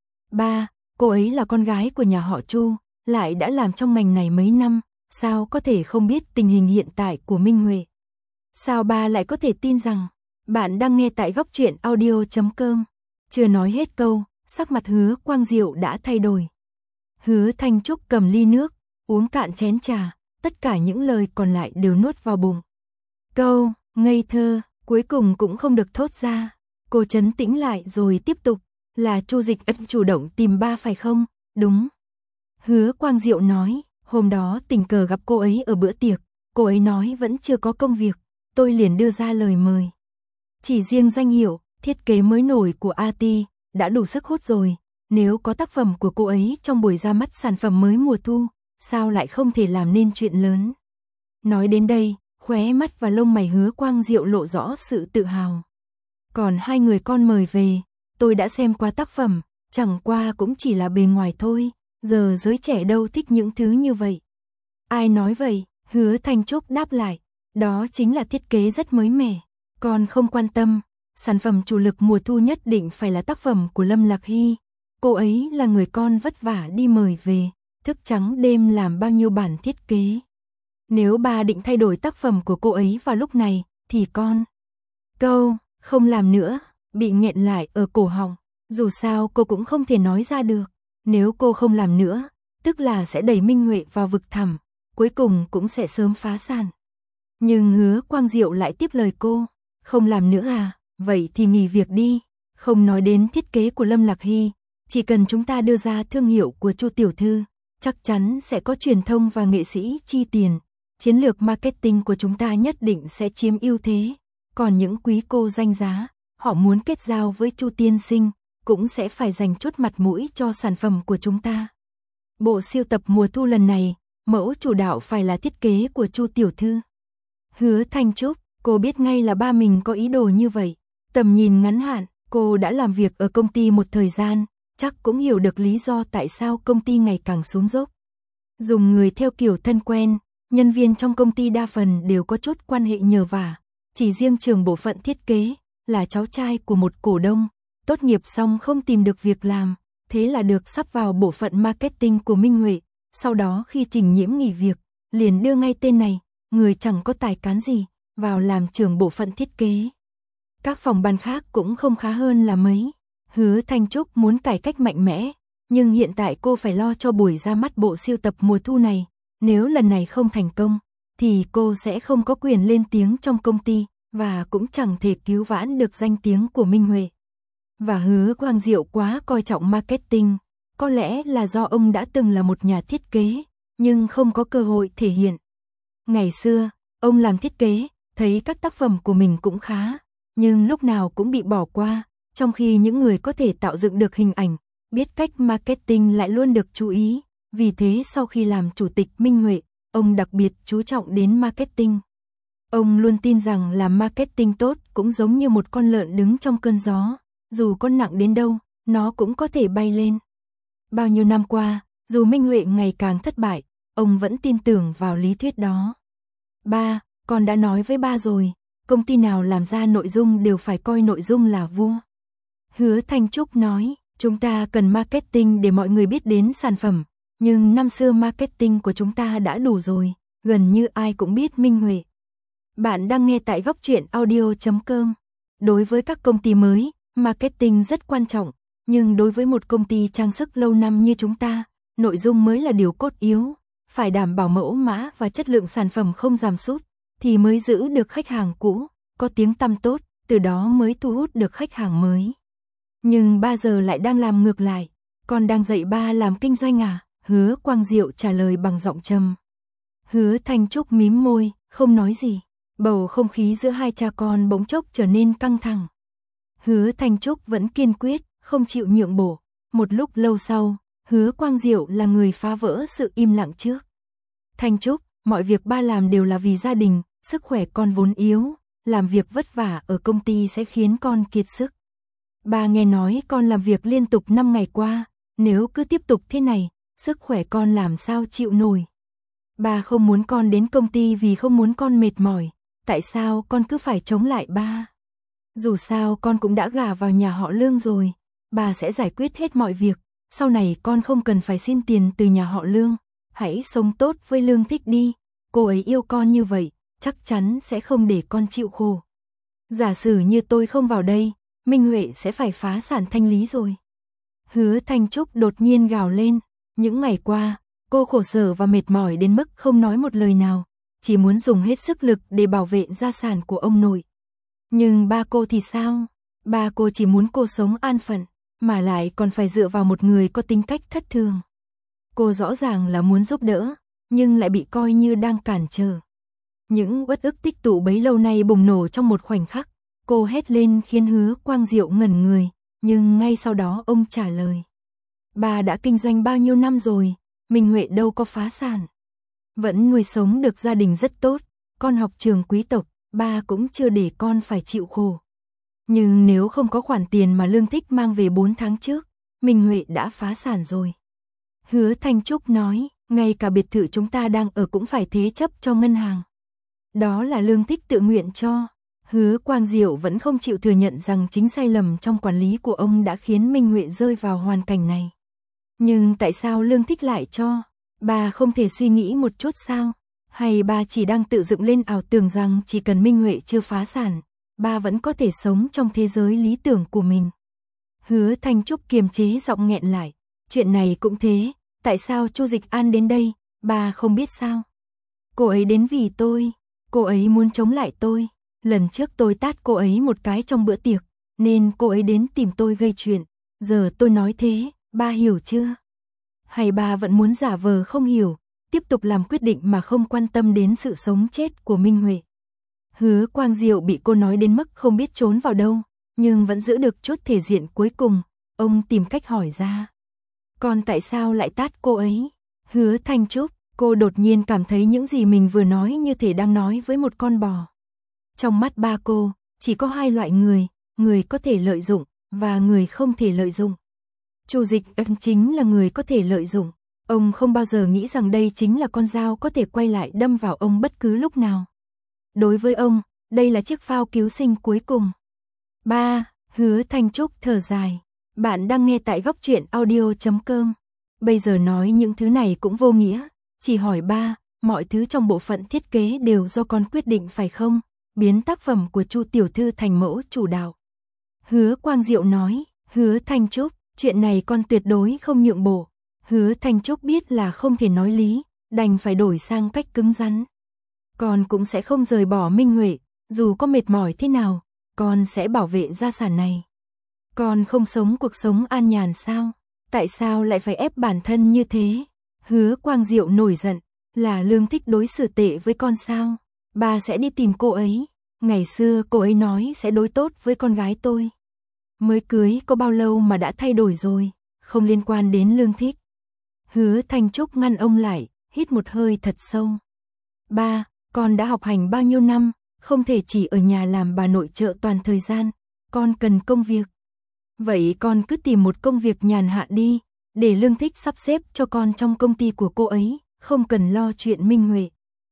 Ba, cô ấy là con gái của nhà họ Chu, lại đã làm trong ngành này mấy năm, sao có thể không biết tình hình hiện tại của Minh Huệ? Sao ba lại có thể tin rằng, bạn đang nghe tại góc truyện audio.com. Chưa nói hết câu, sắc mặt Hứa Quang Diệu đã thay đổi. Hứa Thanh Trúc cầm ly nước, uống cạn chén trà, tất cả những lời còn lại đều nuốt vào bụng. Câu, ngây thơ, cuối cùng cũng không được thốt ra. Cô trấn tĩnh lại rồi tiếp tục, là Chu Dịch Ân chủ động tìm ba phải không? Đúng. Hứa Quang Diệu nói, hôm đó tình cờ gặp cô ấy ở bữa tiệc, cô ấy nói vẫn chưa có công việc, tôi liền đưa ra lời mời. Chỉ riêng danh hiệu, thiết kế mới nổi của AT đã đủ sức hút rồi, nếu có tác phẩm của cô ấy trong buổi ra mắt sản phẩm mới mùa thu, sao lại không thể làm nên chuyện lớn. Nói đến đây, khóe mắt và lông mày Hứa Quang Diệu lộ rõ sự tự hào. Còn hai người con mời về, tôi đã xem qua tác phẩm, chẳng qua cũng chỉ là bề ngoài thôi, giờ giới trẻ đâu thích những thứ như vậy. Ai nói vậy? Hứa Thanh Trúc đáp lại, đó chính là thiết kế rất mới mẻ, con không quan tâm, sản phẩm chủ lực mùa thu nhất định phải là tác phẩm của Lâm Lạc Hy. Cô ấy là người con vất vả đi mời về, thức trắng đêm làm bao nhiêu bản thiết kế. Nếu bà định thay đổi tác phẩm của cô ấy vào lúc này, thì con. Câu, không làm nữa, bị nghẹn lại ở cổ họng, dù sao cô cũng không thể nói ra được. Nếu cô không làm nữa, tức là sẽ đẩy Minh Huệ vào vực thẳm, cuối cùng cũng sẽ sớm phá sản. Nhưng Hứa Quang Diệu lại tiếp lời cô, không làm nữa à, vậy thì nghỉ việc đi, không nói đến thiết kế của Lâm Lạc Hy, chỉ cần chúng ta đưa ra thương hiệu của Chu tiểu thư, chắc chắn sẽ có truyền thông và nghệ sĩ chi tiền, chiến lược marketing của chúng ta nhất định sẽ chiếm ưu thế, còn những quý cô danh giá, họ muốn kết giao với Chu tiên sinh, cũng sẽ phải dành chút mặt mũi cho sản phẩm của chúng ta. Bộ siêu tập mùa thu lần này, mẫu chủ đạo phải là thiết kế của Chu tiểu thư. Hứa Thanh Trúc, cô biết ngay là ba mình có ý đồ như vậy, tầm nhìn ngắn hạn, cô đã làm việc ở công ty một thời gian, chắc cũng hiểu được lý do tại sao công ty ngày càng xuống dốc. Dùng người theo kiểu thân quen, nhân viên trong công ty đa phần đều có chút quan hệ nhờ vả, chỉ riêng trưởng bộ phận thiết kế, là cháu trai của một cổ đông, tốt nghiệp xong không tìm được việc làm, thế là được sắp vào bộ phận marketing của Minh Huệ, Sau đó khi Trình Nhiễm nghỉ việc, liền đưa ngay tên này, người chẳng có tài cán gì, vào làm trưởng bộ phận thiết kế. Các phòng ban khác cũng không khá hơn là mấy. Hứa Thanh Trúc muốn cải cách mạnh mẽ, nhưng hiện tại cô phải lo cho buổi ra mắt bộ siêu tập mùa thu này. Nếu lần này không thành công, thì cô sẽ không có quyền lên tiếng trong công ty, và cũng chẳng thể cứu vãn được danh tiếng của Minh Huệ. Và Hứa Quang Diệu quá coi trọng marketing, có lẽ là do ông đã từng là một nhà thiết kế, nhưng không có cơ hội thể hiện. Ngày xưa, ông làm thiết kế, thấy các tác phẩm của mình cũng khá, nhưng lúc nào cũng bị bỏ qua, trong khi những người có thể tạo dựng được hình ảnh, biết cách marketing lại luôn được chú ý. Vì thế sau khi làm chủ tịch Minh Huệ, ông đặc biệt chú trọng đến marketing. Ông luôn tin rằng làm marketing tốt cũng giống như một con lợn đứng trong cơn gió, dù có nặng đến đâu, nó cũng có thể bay lên. Bao nhiêu năm qua, dù Minh Huệ ngày càng thất bại, ông vẫn tin tưởng vào lý thuyết đó. Ba, con đã nói với ba rồi, công ty nào làm ra nội dung đều phải coi nội dung là vua. Hứa Thanh Trúc nói, chúng ta cần marketing để mọi người biết đến sản phẩm, nhưng năm xưa marketing của chúng ta đã đủ rồi, gần như ai cũng biết Minh Huệ. Bạn đang nghe tại góc truyện audio.com. Đối với các công ty mới, marketing rất quan trọng, nhưng đối với một công ty trang sức lâu năm như chúng ta, nội dung mới là điều cốt yếu, phải đảm bảo mẫu mã và chất lượng sản phẩm không giảm sút, thì mới giữ được khách hàng cũ, có tiếng tăm tốt, từ đó mới thu hút được khách hàng mới. Nhưng ba giờ lại đang làm ngược lại, con đang dạy ba làm kinh doanh à? Hứa Quang Diệu trả lời bằng giọng trầm. Hứa Thanh Trúc mím môi, không nói gì. Bầu không khí giữa hai cha con bỗng chốc trở nên căng thẳng. Hứa Thanh Trúc vẫn kiên quyết, không chịu nhượng bộ. Một lúc lâu sau, Hứa Quang Diệu là người phá vỡ sự im lặng trước. Thanh Trúc, mọi việc ba làm đều là vì gia đình, sức khỏe con vốn yếu, làm việc vất vả ở công ty sẽ khiến con kiệt sức. Ba nghe nói con làm việc liên tục 5 ngày qua, nếu cứ tiếp tục thế này, sức khỏe con làm sao chịu nổi. Ba không muốn con đến công ty vì không muốn con mệt mỏi, tại sao con cứ phải chống lại ba? Dù sao con cũng đã gả vào nhà họ Lương rồi, bà sẽ giải quyết hết mọi việc, sau này con không cần phải xin tiền từ nhà họ Lương, hãy sống tốt với Lương Thích đi, cô ấy yêu con như vậy, chắc chắn sẽ không để con chịu khổ. Giả sử như tôi không vào đây, Minh Huệ sẽ phải phá sản thanh lý rồi. Hứa Thanh Trúc đột nhiên gào lên, những ngày qua, cô khổ sở và mệt mỏi đến mức không nói một lời nào, chỉ muốn dùng hết sức lực để bảo vệ gia sản của ông nội. Nhưng ba cô thì sao? Ba cô chỉ muốn cô sống an phận, mà lại còn phải dựa vào một người có tính cách thất thường. Cô rõ ràng là muốn giúp đỡ, nhưng lại bị coi như đang cản trở. Những uất ức tích tụ bấy lâu nay bùng nổ trong một khoảnh khắc, cô hét lên khiến Hứa Quang Diệu ngẩn người, nhưng ngay sau đó ông trả lời. Ba đã kinh doanh bao nhiêu năm rồi, Minh Huệ đâu có phá sản. Vẫn nuôi sống được gia đình rất tốt, con học trường quý tộc, ba cũng chưa để con phải chịu khổ. Nhưng nếu không có khoản tiền mà Lương Thích mang về 4 tháng trước, Minh Huệ đã phá sản rồi. Hứa Thanh Trúc nói, ngay cả biệt thự chúng ta đang ở cũng phải thế chấp cho ngân hàng. Đó là Lương Thích tự nguyện cho. Hứa Quang Diệu vẫn không chịu thừa nhận rằng chính sai lầm trong quản lý của ông đã khiến Minh Huệ rơi vào hoàn cảnh này. Nhưng tại sao Lương Thích lại cho? Bà không thể suy nghĩ một chút sao? Hay bà chỉ đang tự dựng lên ảo tưởng rằng chỉ cần Minh Huệ chưa phá sản, bà vẫn có thể sống trong thế giới lý tưởng của mình? Hứa Thanh Trúc kiềm chế giọng nghẹn lại. Chuyện này cũng thế, tại sao Chu Dịch An đến đây, bà không biết sao? Cô ấy đến vì tôi, cô ấy muốn chống lại tôi. Lần trước tôi tát cô ấy một cái trong bữa tiệc, nên cô ấy đến tìm tôi gây chuyện. Giờ tôi nói thế, ba hiểu chưa? Hay ba vẫn muốn giả vờ không hiểu, tiếp tục làm quyết định mà không quan tâm đến sự sống chết của Minh Huệ? Hứa Quang Diệu bị cô nói đến mức không biết trốn vào đâu, nhưng vẫn giữ được chút thể diện cuối cùng. Ông tìm cách hỏi ra. Còn tại sao lại tát cô ấy? Hứa Thanh Trúc, cô đột nhiên cảm thấy những gì mình vừa nói như thể đang nói với một con bò. Trong mắt ba cô, chỉ có hai loại người, người có thể lợi dụng, và người không thể lợi dụng. Chu Dịch An chính là người có thể lợi dụng. Ông không bao giờ nghĩ rằng đây chính là con dao có thể quay lại đâm vào ông bất cứ lúc nào. Đối với ông, đây là chiếc phao cứu sinh cuối cùng. Ba, Hứa Thanh Trúc thở dài. Bạn đang nghe tại góc truyện audio.com. Bây giờ nói những thứ này cũng vô nghĩa, chỉ hỏi ba, mọi thứ trong bộ phận thiết kế đều do con quyết định phải không? Biến tác phẩm của Chu tiểu thư thành mẫu chủ đạo. Hứa Quang Diệu nói, Hứa Thanh Trúc, chuyện này con tuyệt đối không nhượng bộ. Hứa Thanh Trúc biết là không thể nói lý, đành phải đổi sang cách cứng rắn. Con cũng sẽ không rời bỏ Minh Huệ, dù có mệt mỏi thế nào, con sẽ bảo vệ gia sản này. Con không sống cuộc sống an nhàn sao? Tại sao lại phải ép bản thân như thế? Hứa Quang Diệu nổi giận, là Lương Thích đối xử tệ với con sao? Ba sẽ đi tìm cô ấy. Ngày xưa cô ấy nói sẽ đối tốt với con gái tôi. Mới cưới có bao lâu mà đã thay đổi rồi, không liên quan đến Lương Thích. Hứa Thanh Trúc ngăn ông lại, hít một hơi thật sâu. Ba, con đã học hành bao nhiêu năm, không thể chỉ ở nhà làm bà nội trợ toàn thời gian, con cần công việc. Vậy con cứ tìm một công việc nhàn hạ đi, để Lương Thích sắp xếp cho con trong công ty của cô ấy, không cần lo chuyện Minh Huệ.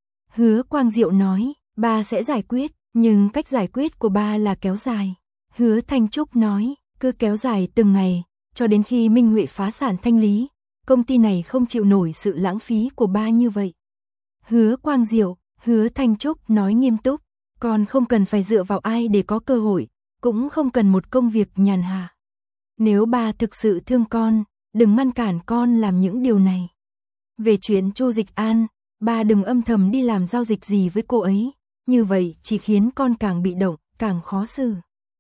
Hứa Quang Diệu nói, ba sẽ giải quyết, nhưng cách giải quyết của ba là kéo dài. Hứa Thanh Trúc nói, cứ kéo dài từng ngày, cho đến khi Minh Huệ phá sản thanh lý, công ty này không chịu nổi sự lãng phí của ba như vậy. Hứa Quang Diệu, Hứa Thanh Trúc nói nghiêm túc, con không cần phải dựa vào ai để có cơ hội, cũng không cần một công việc nhàn hạ. Nếu ba thực sự thương con, đừng ngăn cản con làm những điều này. Về chuyện Chu Dịch An, ba đừng âm thầm đi làm giao dịch gì với cô ấy, như vậy chỉ khiến con càng bị động, càng khó xử.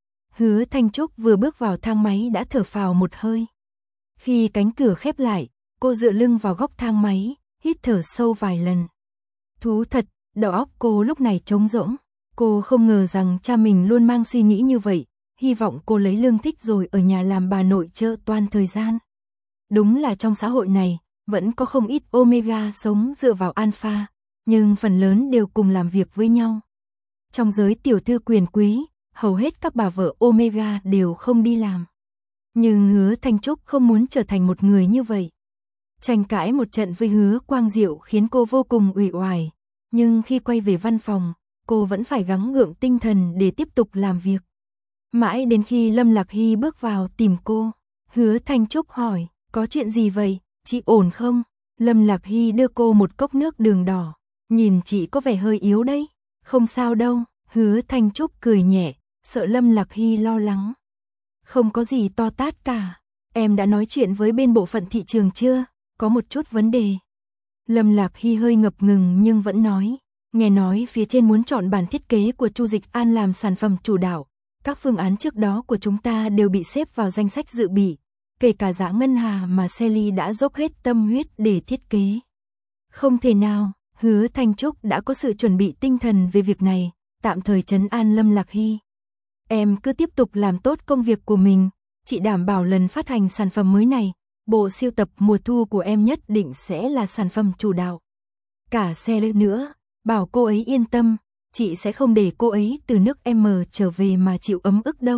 Hứa Thanh Trúc vừa bước vào thang máy đã thở phào một hơi. Khi cánh cửa khép lại, cô dựa lưng vào góc thang máy, hít thở sâu vài lần. Thú thật, đầu óc cô lúc này trống rỗng. Cô không ngờ rằng cha mình luôn mang suy nghĩ như vậy, hy vọng cô lấy Lương Thích rồi ở nhà làm bà nội trợ toàn thời gian. Đúng là trong xã hội này, vẫn có không ít Omega sống dựa vào Alpha, nhưng phần lớn đều cùng làm việc với nhau. Trong giới tiểu thư quyền quý, hầu hết các bà vợ Omega đều không đi làm. Nhưng Hứa Thanh Trúc không muốn trở thành một người như vậy. Tranh cãi một trận với Hứa Quang Diệu khiến cô vô cùng uể oải, nhưng khi quay về văn phòng, cô vẫn phải gắng gượng tinh thần để tiếp tục làm việc. Mãi đến khi Lâm Lạc Hy bước vào tìm cô, Hứa Thanh Trúc hỏi, có chuyện gì vậy, chị ổn không? Lâm Lạc Hy đưa cô một cốc nước đường đỏ, nhìn chị có vẻ hơi yếu đấy. Không sao đâu, Hứa Thanh Trúc cười nhẹ, sợ Lâm Lạc Hy lo lắng. Không có gì to tát cả, em đã nói chuyện với bên bộ phận thị trường chưa? Có một chút vấn đề. Lâm Lạc Hy hơi ngập ngừng nhưng vẫn nói, nghe nói phía trên muốn chọn bản thiết kế của Chu Dịch An làm sản phẩm chủ đạo. Các phương án trước đó của chúng ta đều bị xếp vào danh sách dự bị, kể cả Dã Ngân Hà mà Sally đã dốc hết tâm huyết để thiết kế. Không thể nào, Hứa Thanh Trúc đã có sự chuẩn bị tinh thần về việc này, tạm thời trấn an Lâm Lạc Hy. Em cứ tiếp tục làm tốt công việc của mình, chị đảm bảo lần phát hành sản phẩm mới này, bộ siêu tập mùa thu của em nhất định sẽ là sản phẩm chủ đạo. Cả Sally nữa, bảo cô ấy yên tâm. Chị sẽ không để cô ấy từ nước M trở về mà chịu ấm ức đâu.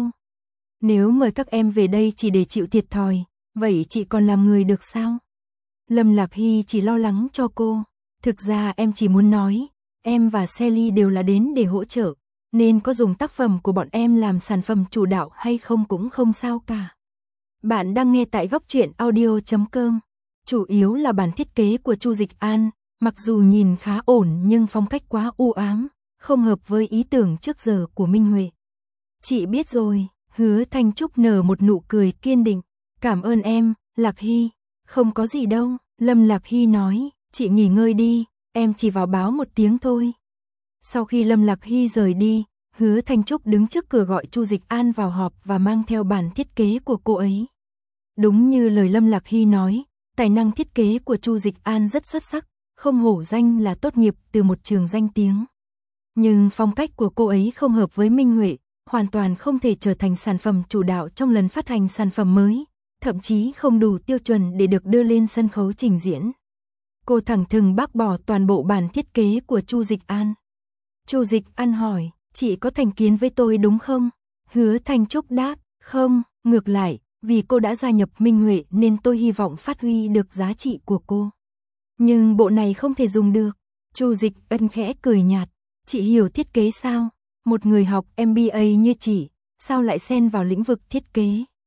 Nếu mời các em về đây chỉ để chịu thiệt thòi, vậy chị còn làm người được sao? Lâm Lạc Hy chỉ lo lắng cho cô. Thực ra em chỉ muốn nói, em và Sally đều là đến để hỗ trợ, nên có dùng tác phẩm của bọn em làm sản phẩm chủ đạo hay không cũng không sao cả. Bạn đang nghe tại Góc Truyện Audio.com. Chủ yếu là bản thiết kế của Chu Dịch An, mặc dù nhìn khá ổn nhưng phong cách quá u ám, không hợp với ý tưởng trước giờ của Minh Huệ. Chị biết rồi, Hứa Thanh Trúc nở một nụ cười kiên định. Cảm ơn em, Lạc Hy. Không có gì đâu, Lâm Lạc Hy nói, chị nghỉ ngơi đi, em chỉ vào báo một tiếng thôi. Sau khi Lâm Lạc Hy rời đi, Hứa Thanh Trúc đứng trước cửa gọi Chu Dịch An vào họp và mang theo bản thiết kế của cô ấy. Đúng như lời Lâm Lạc Hy nói, tài năng thiết kế của Chu Dịch An rất xuất sắc, không hổ danh là tốt nghiệp từ một trường danh tiếng. Nhưng phong cách của cô ấy không hợp với Minh Huệ, hoàn toàn không thể trở thành sản phẩm chủ đạo trong lần phát hành sản phẩm mới, thậm chí không đủ tiêu chuẩn để được đưa lên sân khấu trình diễn. Cô thẳng thừng bác bỏ toàn bộ bản thiết kế của Chu Dịch An. Chu Dịch An hỏi, chị có thành kiến với tôi đúng không? Hứa Thanh Trúc đáp, không, ngược lại, vì cô đã gia nhập Minh Huệ nên tôi hy vọng phát huy được giá trị của cô. Nhưng bộ này không thể dùng được. Chu Dịch An khẽ cười nhạt, chị hiểu thiết kế sao? Một người học MBA như chị, sao lại xen vào lĩnh vực thiết kế?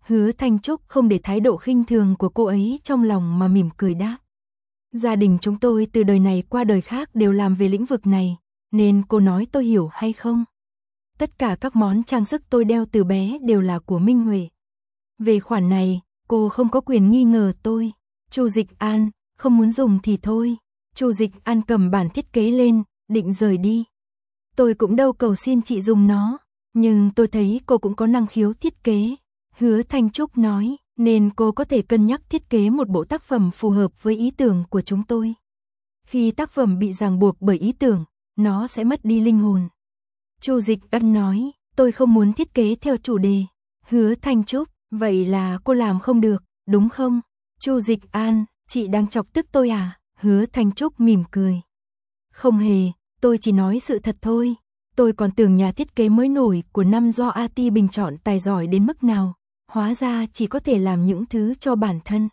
Hứa Thanh Trúc không để thái độ khinh thường của cô ấy trong lòng mà mỉm cười đáp. Gia đình chúng tôi từ đời này qua đời khác đều làm về lĩnh vực này, nên cô nói tôi hiểu hay không? Tất cả các món trang sức tôi đeo từ bé đều là của Minh Huệ. Về khoản này, cô không có quyền nghi ngờ tôi. Chu Dịch An, không muốn dùng thì thôi. Chu Dịch An cầm bản thiết kế lên, định rời đi. Tôi cũng đâu cầu xin chị dùng nó, nhưng tôi thấy cô cũng có năng khiếu thiết kế. Hứa Thanh Trúc nói, nên cô có thể cân nhắc thiết kế một bộ tác phẩm phù hợp với ý tưởng của chúng tôi. Khi tác phẩm bị ràng buộc bởi ý tưởng, nó sẽ mất đi linh hồn. Chu Dịch An nói, tôi không muốn thiết kế theo chủ đề. Hứa Thanh Trúc, vậy là cô làm không được, đúng không? Chu Dịch An, chị đang chọc tức tôi à? Hứa Thanh Trúc mỉm cười. Không hề, tôi chỉ nói sự thật thôi. Tôi còn tưởng nhà thiết kế mới nổi của năm do AT bình chọn tài giỏi đến mức nào, hóa ra chỉ có thể làm những thứ cho bản thân.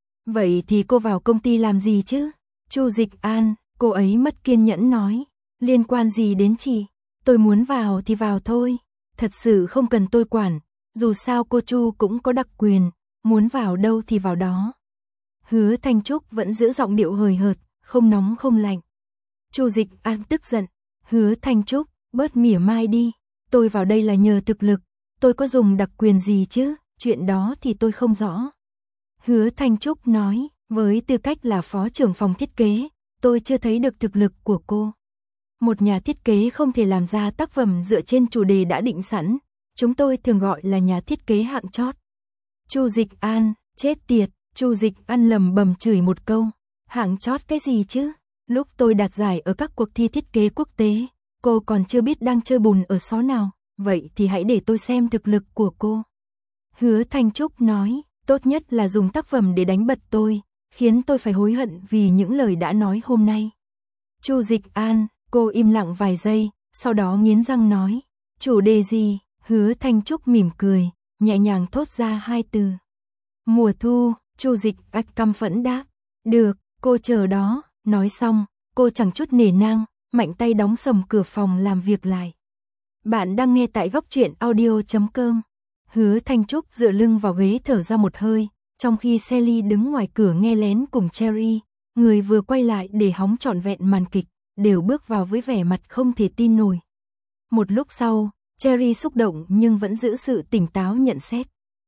Vậy thì cô vào công ty làm gì chứ? Chu Dịch An, cô ấy mất kiên nhẫn nói, liên quan gì đến chị? Tôi muốn vào thì vào thôi, thật sự không cần tôi quản, dù sao cô Chu cũng có đặc quyền, muốn vào đâu thì vào đó. Hứa Thanh Trúc vẫn giữ giọng điệu hời hợt, không nóng không lạnh. Chu Dịch An tức giận, Hứa Thanh Trúc, bớt mỉa mai đi, tôi vào đây là nhờ thực lực, tôi có dùng đặc quyền gì chứ, chuyện đó thì tôi không rõ. Hứa Thanh Trúc nói, với tư cách là phó trưởng phòng thiết kế, tôi chưa thấy được thực lực của cô. Một nhà thiết kế không thể làm ra tác phẩm dựa trên chủ đề đã định sẵn, chúng tôi thường gọi là nhà thiết kế hạng chót. Chu Dịch An, chết tiệt, Chu Dịch An lầm bầm chửi một câu, hạng chót cái gì chứ? Lúc tôi đạt giải ở các cuộc thi thiết kế quốc tế, cô còn chưa biết đang chơi bùn ở xó nào, vậy thì hãy để tôi xem thực lực của cô. Hứa Thanh Trúc nói, tốt nhất là dùng tác phẩm để đánh bật tôi, khiến tôi phải hối hận vì những lời đã nói hôm nay. Chu Dịch An, cô im lặng vài giây, sau đó nghiến răng nói, chủ đề gì? Hứa Thanh Trúc mỉm cười, nhẹ nhàng thốt ra hai từ. Mùa thu. Chu Dịch An căm phẫn đáp, được, cô chờ đó. Nói xong, cô chẳng chút nể nang, mạnh tay đóng sầm cửa phòng làm việc lại. Bạn đang nghe tại góc truyện audio.com. Hứa Thanh Trúc dựa lưng vào ghế thở ra một hơi, trong khi Sally đứng ngoài cửa nghe lén cùng Cherry, người vừa quay lại để hóng trọn vẹn màn kịch, đều bước vào với vẻ mặt không thể tin nổi. Một lúc sau, Cherry xúc động nhưng vẫn giữ sự tỉnh táo nhận xét.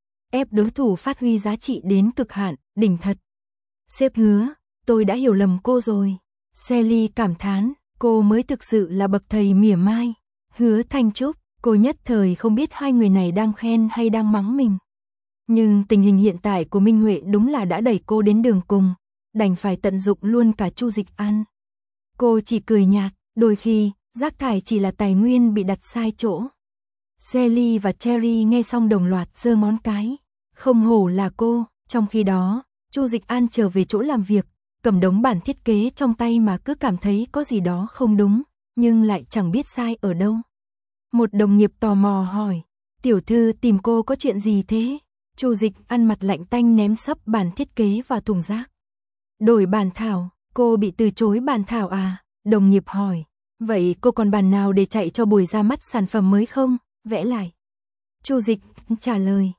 Ép đối thủ phát huy giá trị đến cực hạn, đỉnh thật. Sếp Hứa, tôi đã hiểu lầm cô rồi. Sally cảm thán, cô mới thực sự là bậc thầy mỉa mai. Hứa Thanh Trúc, cô nhất thời không biết hai người này đang khen hay đang mắng mình. Nhưng tình hình hiện tại của Minh Huệ đúng là đã đẩy cô đến đường cùng, đành phải tận dụng luôn cả Chu Dịch An. Cô chỉ cười nhạt, đôi khi, rác thải chỉ là tài nguyên bị đặt sai chỗ. Sally và Cherry nghe xong đồng loạt giơ ngón cái. Không hổ là cô, trong khi đó, Chu Dịch An trở về chỗ làm việc, cầm đống bản thiết kế trong tay mà cứ cảm thấy có gì đó không đúng, nhưng lại chẳng biết sai ở đâu. Một đồng nghiệp tò mò hỏi, tiểu thư tìm cô có chuyện gì thế? Chu Dịch An mặt lạnh tanh ném sấp bản thiết kế vào thùng rác. Đổi bản thảo, cô bị từ chối bản thảo à? Đồng nghiệp hỏi, vậy cô còn bản nào để chạy cho buổi ra mắt sản phẩm mới không? Vẽ lại. Chu Dịch trả lời,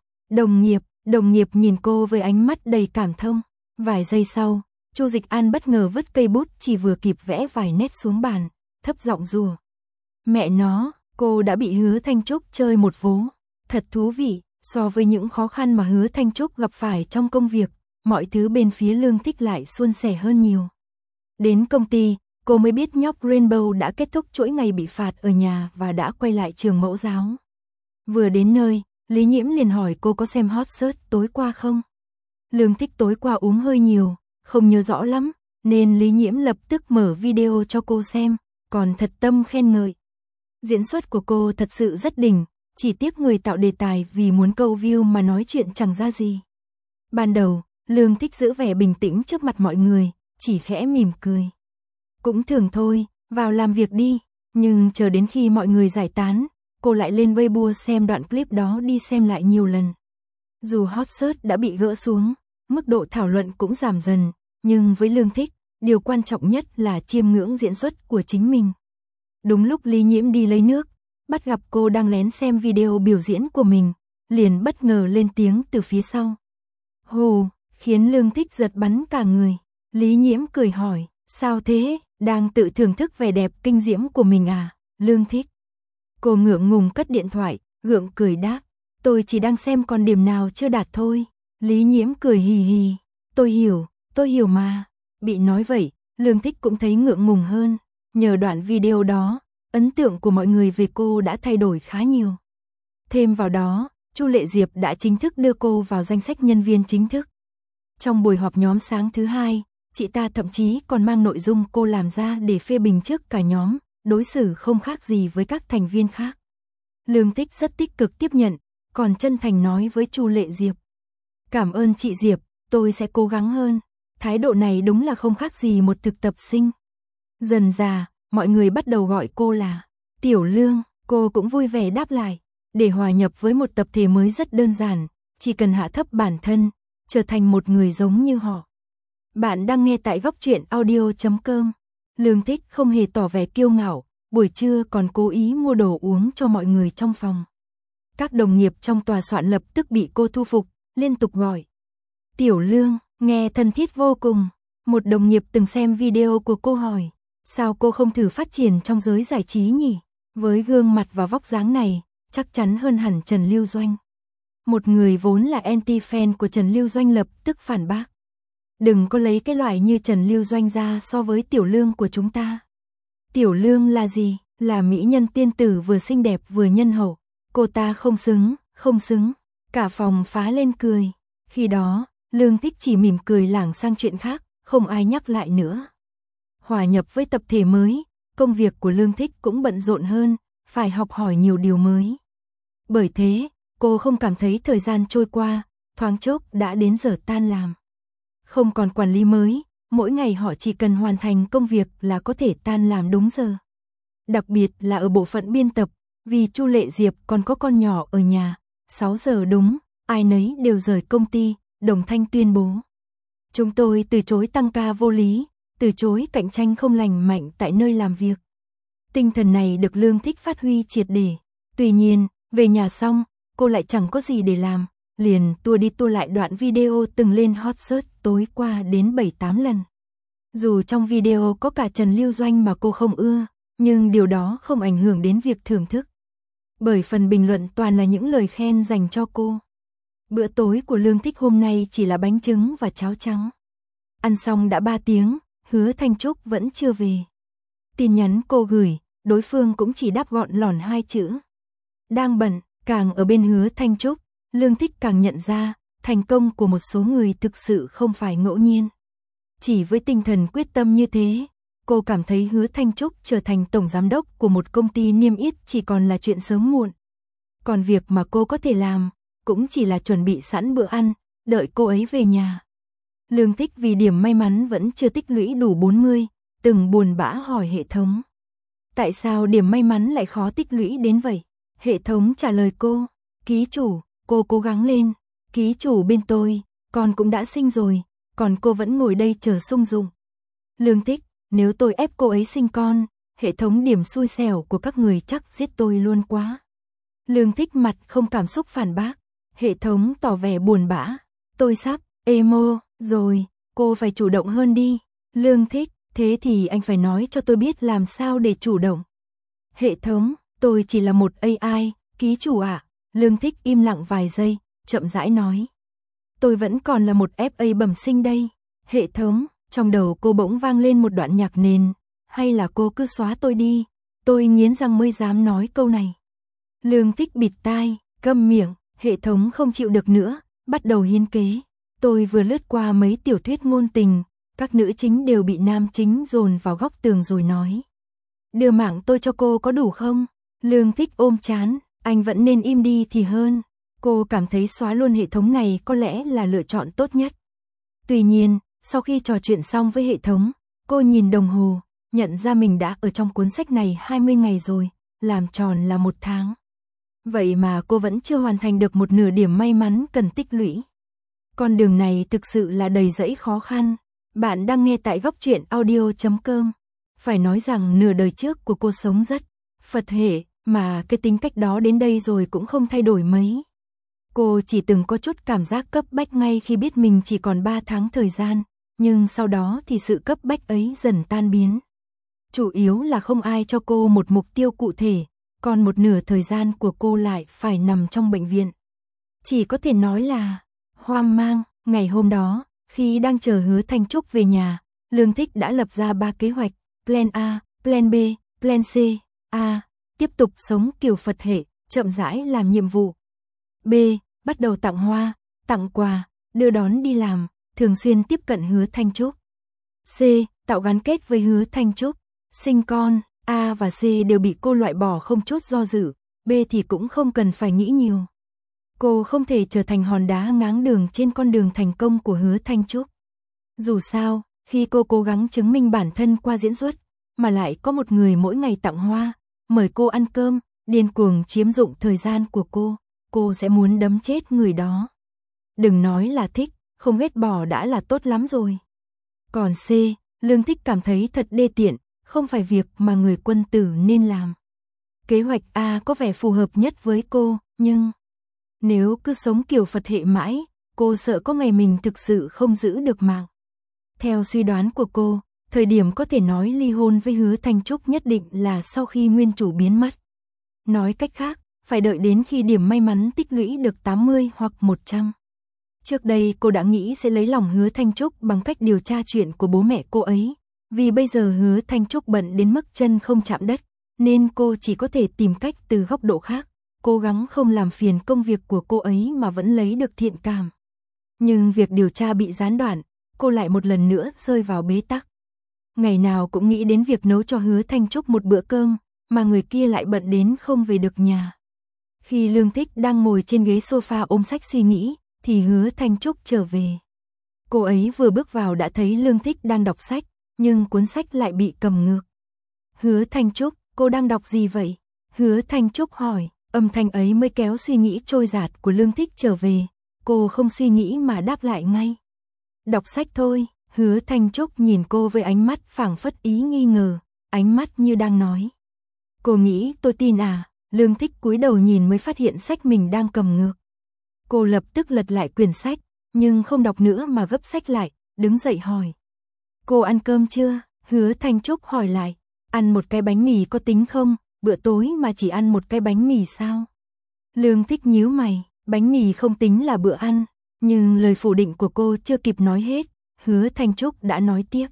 đồng nghiệp nhìn cô với ánh mắt đầy cảm thông. Vài giây sau, Chu Dịch An bất ngờ vứt cây bút chỉ vừa kịp vẽ vài nét xuống bàn, thấp giọng rủa. Mẹ nó, cô đã bị Hứa Thanh Trúc chơi một vố. Thật thú vị, so với những khó khăn mà Hứa Thanh Trúc gặp phải trong công việc, mọi thứ bên phía Lương Thích lại suôn sẻ hơn nhiều. Đến công ty, cô mới biết nhóc Rainbow đã kết thúc chuỗi ngày bị phạt ở nhà và đã quay lại trường mẫu giáo. Vừa đến nơi, Lý Nhiễm liền hỏi cô có xem hot search tối qua không? Lương Thích tối qua uống hơi nhiều, không nhớ rõ lắm, nên Lý Nhiễm lập tức mở video cho cô xem, còn thật tâm khen ngợi. Diễn xuất của cô thật sự rất đỉnh, chỉ tiếc người tạo đề tài vì muốn câu view mà nói chuyện chẳng ra gì. Ban đầu, Lương Thích giữ vẻ bình tĩnh trước mặt mọi người, chỉ khẽ mỉm cười. Cũng thường thôi, vào làm việc đi, nhưng chờ đến khi mọi người giải tán, cô lại lên Weibo xem đoạn clip đó đi xem lại nhiều lần. Dù hot search đã bị gỡ xuống, mức độ thảo luận cũng giảm dần, nhưng với Lương Thích, điều quan trọng nhất là chiêm ngưỡng diễn xuất của chính mình. Đúng lúc Lý Nhiễm đi lấy nước, bắt gặp cô đang lén xem video biểu diễn của mình, liền bất ngờ lên tiếng từ phía sau. Hù, khiến Lương Thích giật bắn cả người. Lý Nhiễm cười hỏi, sao thế, đang tự thưởng thức vẻ đẹp kinh diễm của mình à? Lương Thích. Cô ngượng ngùng cất điện thoại, gượng cười đáp, tôi chỉ đang xem còn điểm nào chưa đạt thôi. Lý Nhiễm cười hì hì, tôi hiểu mà. Bị nói vậy, Lương Thích cũng thấy ngượng ngùng hơn. Nhờ đoạn video đó, ấn tượng của mọi người về cô đã thay đổi khá nhiều. Thêm vào đó, Chu Lệ Diệp đã chính thức đưa cô vào danh sách nhân viên chính thức. Trong buổi họp nhóm sáng thứ hai, chị ta thậm chí còn mang nội dung cô làm ra để phê bình trước cả nhóm, đối xử không khác gì với các thành viên khác. Lương Thích rất tích cực tiếp nhận, còn chân thành nói với Chu Lệ Diệp. Cảm ơn chị Diệp, tôi sẽ cố gắng hơn. Thái độ này đúng là không khác gì một thực tập sinh. Dần dà, mọi người bắt đầu gọi cô là Tiểu Lương, cô cũng vui vẻ đáp lại. Để hòa nhập với một tập thể mới rất đơn giản, chỉ cần hạ thấp bản thân, trở thành một người giống như họ. Bạn đang nghe tại góc truyện audio.com. Lương Thích không hề tỏ vẻ kiêu ngạo, buổi trưa còn cố ý mua đồ uống cho mọi người trong phòng. Các đồng nghiệp trong tòa soạn lập tức bị cô thu phục, liên tục gọi. Tiểu Lương, nghe thân thiết vô cùng. Một đồng nghiệp từng xem video của cô hỏi, sao cô không thử phát triển trong giới giải trí nhỉ? Với gương mặt và vóc dáng này, chắc chắn hơn hẳn Trần Lưu Doanh. Một người vốn là anti-fan của Trần Lưu Doanh lập tức phản bác. Đừng có lấy cái loại như Trần Lưu Doanh ra so với Tiểu Lương của chúng ta. Tiểu Lương là gì? Là mỹ nhân tiên tử vừa xinh đẹp vừa nhân hậu. Cô ta không xứng. Cả phòng phá lên cười. Khi đó, Lương Thích chỉ mỉm cười lảng sang chuyện khác, không ai nhắc lại nữa. Hòa nhập với tập thể mới, công việc của Lương Thích cũng bận rộn hơn, phải học hỏi nhiều điều mới. Bởi thế, cô không cảm thấy thời gian trôi qua, thoáng chốc đã đến giờ tan làm. Không còn quản lý mới, mỗi ngày họ chỉ cần hoàn thành công việc là có thể tan làm đúng giờ. Đặc biệt là ở bộ phận biên tập, vì Chu Lệ Diệp còn có con nhỏ ở nhà, 6 giờ đúng, ai nấy đều rời công ty, đồng thanh tuyên bố. Chúng tôi từ chối tăng ca vô lý, từ chối cạnh tranh không lành mạnh tại nơi làm việc. Tinh thần này được Lương Thích phát huy triệt để. Tuy nhiên, về nhà xong, cô lại chẳng có gì để làm, liền tua đi tua lại đoạn video từng lên hot search tối qua đến 7-8 lần. Dù trong video có cả Trần Lưu Doanh mà cô không ưa, nhưng điều đó không ảnh hưởng đến việc thưởng thức. Bởi phần bình luận toàn là những lời khen dành cho cô. Bữa tối của Lương Thích hôm nay chỉ là bánh trứng và cháo trắng. Ăn xong đã 3 tiếng, Hứa Thanh Trúc vẫn chưa về. Tin nhắn cô gửi, đối phương cũng chỉ đáp gọn lỏn 2 chữ. Đang bận, càng ở bên Hứa Thanh Trúc, Lương Thích càng nhận ra, thành công của một số người thực sự không phải ngẫu nhiên. Chỉ với tinh thần quyết tâm như thế, cô cảm thấy Hứa Thanh Trúc trở thành tổng giám đốc của một công ty niêm yết chỉ còn là chuyện sớm muộn. Còn việc mà cô có thể làm, cũng chỉ là chuẩn bị sẵn bữa ăn, đợi cô ấy về nhà. Lương Thích vì điểm may mắn vẫn chưa tích lũy đủ 40, từng buồn bã hỏi hệ thống. Tại sao điểm may mắn lại khó tích lũy đến vậy? Hệ thống trả lời cô, ký chủ, cô cố gắng lên, ký chủ bên tôi, con cũng đã sinh rồi, còn cô vẫn ngồi đây chờ sung dụng. Lương Thích, nếu tôi ép cô ấy sinh con, hệ thống điểm xui xẻo của các người chắc giết tôi luôn quá. Lương Thích mặt không cảm xúc phản bác, hệ thống tỏ vẻ buồn bã, tôi sắp, emo, rồi, cô phải chủ động hơn đi. Lương Thích, thế thì anh phải nói cho tôi biết làm sao để chủ động. Hệ thống, tôi chỉ là một AI, ký chủ ạ. Lương Thích im lặng vài giây, chậm rãi nói. Tôi vẫn còn là một FA bẩm sinh đây. Hệ thống, trong đầu cô bỗng vang lên một đoạn nhạc nền. Hay là cô cứ xóa tôi đi. Tôi nghiến răng mới dám nói câu này. Lương Thích bịt tai, câm miệng, hệ thống không chịu được nữa, bắt đầu hiến kế. Tôi vừa lướt qua mấy tiểu thuyết ngôn tình, các nữ chính đều bị nam chính dồn vào góc tường rồi nói. Đưa mạng tôi cho cô có đủ không? Lương Thích ôm chán, anh vẫn nên im đi thì hơn. Cô cảm thấy xóa luôn hệ thống này có lẽ là lựa chọn tốt nhất. Tuy nhiên, sau khi trò chuyện xong với hệ thống, cô nhìn đồng hồ, nhận ra mình đã ở trong cuốn sách này 20 ngày rồi, làm tròn là 1 tháng. Vậy mà cô vẫn chưa hoàn thành được một nửa điểm may mắn cần tích lũy. Con đường này thực sự là đầy rẫy khó khăn. Bạn đang nghe tại góc truyện audio.com. Phải nói rằng nửa đời trước của cô sống rất Phật hệ, mà cái tính cách đó đến đây rồi cũng không thay đổi mấy. Cô chỉ từng có chút cảm giác cấp bách ngay khi biết mình chỉ còn 3 tháng thời gian, nhưng sau đó thì sự cấp bách ấy dần tan biến. Chủ yếu là không ai cho cô một mục tiêu cụ thể, còn một nửa thời gian của cô lại phải nằm trong bệnh viện. Chỉ có thể nói là hoang mang. Ngày hôm đó, khi đang chờ Hứa Thanh Trúc về nhà, Lương Thích đã lập ra 3 kế hoạch, Plan A, Plan B, Plan C. A. Tiếp tục sống kiểu Phật hệ, chậm rãi làm nhiệm vụ. B. Bắt đầu tặng hoa, tặng quà, đưa đón đi làm, thường xuyên tiếp cận Hứa Thanh Trúc. C. Tạo gắn kết với Hứa Thanh Trúc, sinh con. A và C đều bị cô loại bỏ không chút do dự, B thì cũng không cần phải nghĩ nhiều. Cô không thể trở thành hòn đá ngáng đường trên con đường thành công của Hứa Thanh Trúc. Dù sao, khi cô cố gắng chứng minh bản thân qua diễn xuất, mà lại có một người mỗi ngày tặng hoa, mời cô ăn cơm, điên cuồng chiếm dụng thời gian của cô sẽ muốn đấm chết người đó. Đừng nói là thích, không ghét bỏ đã là tốt lắm rồi. Còn C, Lương Thích cảm thấy thật đê tiện, không phải việc mà người quân tử nên làm. Kế hoạch A có vẻ phù hợp nhất với cô, nhưng nếu cứ sống kiểu Phật hệ mãi, cô sợ có ngày mình thực sự không giữ được mạng. Theo suy đoán của cô, thời điểm có thể nói ly hôn với Hứa Thanh Trúc nhất định là sau khi nguyên chủ biến mất. Nói cách khác, phải đợi đến khi điểm may mắn tích lũy được 80 hoặc 100. Trước đây cô đã nghĩ sẽ lấy lòng Hứa Thanh Trúc bằng cách điều tra chuyện của bố mẹ cô ấy. Vì bây giờ Hứa Thanh Trúc bận đến mức chân không chạm đất, nên cô chỉ có thể tìm cách từ góc độ khác, cố gắng không làm phiền công việc của cô ấy mà vẫn lấy được thiện cảm. Nhưng việc điều tra bị gián đoạn, cô lại một lần nữa rơi vào bế tắc. Ngày nào cũng nghĩ đến việc nấu cho Hứa Thanh Trúc một bữa cơm, mà người kia lại bận đến không về được nhà. Khi Lương Thích đang ngồi trên ghế sofa ôm sách suy nghĩ, thì Hứa Thanh Trúc trở về. Cô ấy vừa bước vào đã thấy Lương Thích đang đọc sách, nhưng cuốn sách lại bị cầm ngược. Hứa Thanh Trúc, cô đang đọc gì vậy? Hứa Thanh Trúc hỏi, âm thanh ấy mới kéo suy nghĩ trôi dạt của Lương Thích trở về. Cô không suy nghĩ mà đáp lại ngay. Đọc sách thôi. Hứa Thanh Trúc nhìn cô với ánh mắt phảng phất ý nghi ngờ, ánh mắt như đang nói. Cô nghĩ tôi tin à? Lương Thích cúi đầu nhìn mới phát hiện sách mình đang cầm ngược. Cô lập tức lật lại quyển sách, nhưng không đọc nữa mà gấp sách lại, đứng dậy hỏi. Cô ăn cơm chưa? Hứa Thanh Trúc hỏi lại. Ăn một cái bánh mì có tính không? Bữa tối mà chỉ ăn một cái bánh mì sao? Lương Thích nhíu mày, bánh mì không tính là bữa ăn. Nhưng lời phủ định của cô chưa kịp nói hết, Hứa Thanh Trúc đã nói tiếp.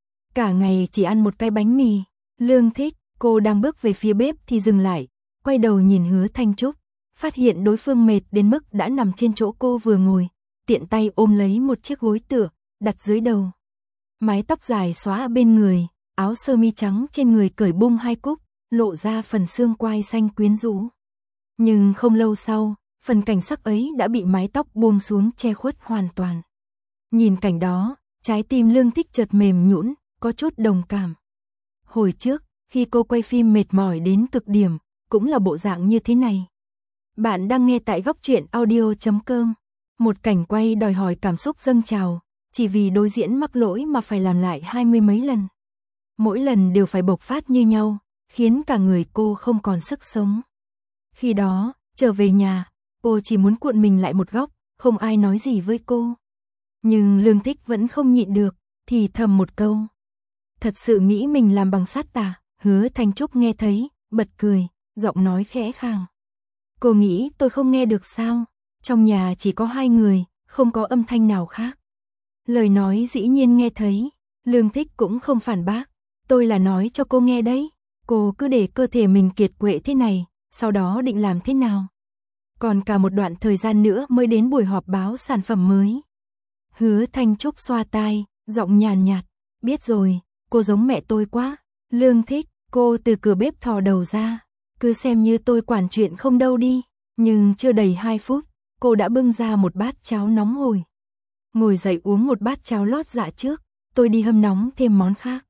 Cả ngày chỉ ăn một cái bánh mì. Lương Thích, cô đang bước về phía bếp thì dừng lại, quay đầu nhìn Hứa Thanh Trúc, phát hiện đối phương mệt đến mức đã nằm trên chỗ cô vừa ngồi, tiện tay ôm lấy một chiếc gối tựa, đặt dưới đầu. Mái tóc dài xóa bên người, áo sơ mi trắng trên người cởi bung 2 cúc, lộ ra phần xương quai xanh quyến rũ. Nhưng không lâu sau, phần cảnh sắc ấy đã bị mái tóc buông xuống che khuất hoàn toàn. Nhìn cảnh đó, trái tim Lương Thích chợt mềm nhũn, có chút đồng cảm. Hồi trước, khi cô quay phim mệt mỏi đến cực điểm, cũng là bộ dạng như thế này. Bạn đang nghe tại Góc Truyện Audio.com. Một cảnh quay đòi hỏi cảm xúc dâng trào, chỉ vì đối diễn mắc lỗi mà phải làm lại 20 mấy lần. Mỗi lần đều phải bộc phát như nhau, khiến cả người cô không còn sức sống. Khi đó, trở về nhà, cô chỉ muốn cuộn mình lại một góc, không ai nói gì với cô. Nhưng Lương Thích vẫn không nhịn được, thì thầm một câu. Thật sự nghĩ mình làm bằng sắt à? Hứa Thanh Trúc nghe thấy, bật cười, giọng nói khẽ khàng. Cô nghĩ tôi không nghe được sao? Trong nhà chỉ có 2 người, không có âm thanh nào khác. Lời nói dĩ nhiên nghe thấy, Lương Thích cũng không phản bác. Tôi là nói cho cô nghe đấy, cô cứ để cơ thể mình kiệt quệ thế này, sau đó định làm thế nào? Còn cả một đoạn thời gian nữa mới đến buổi họp báo sản phẩm mới. Hứa Thanh Trúc xoa tai, giọng nhàn nhạt, biết rồi, cô giống mẹ tôi quá. Lương Thích, cô từ cửa bếp thò đầu ra, cứ xem như tôi quản chuyện không đâu đi. Nhưng chưa đầy 2 phút, cô đã bưng ra một bát cháo nóng hổi. Ngồi dậy uống một bát cháo lót dạ trước, tôi đi hâm nóng thêm món khác.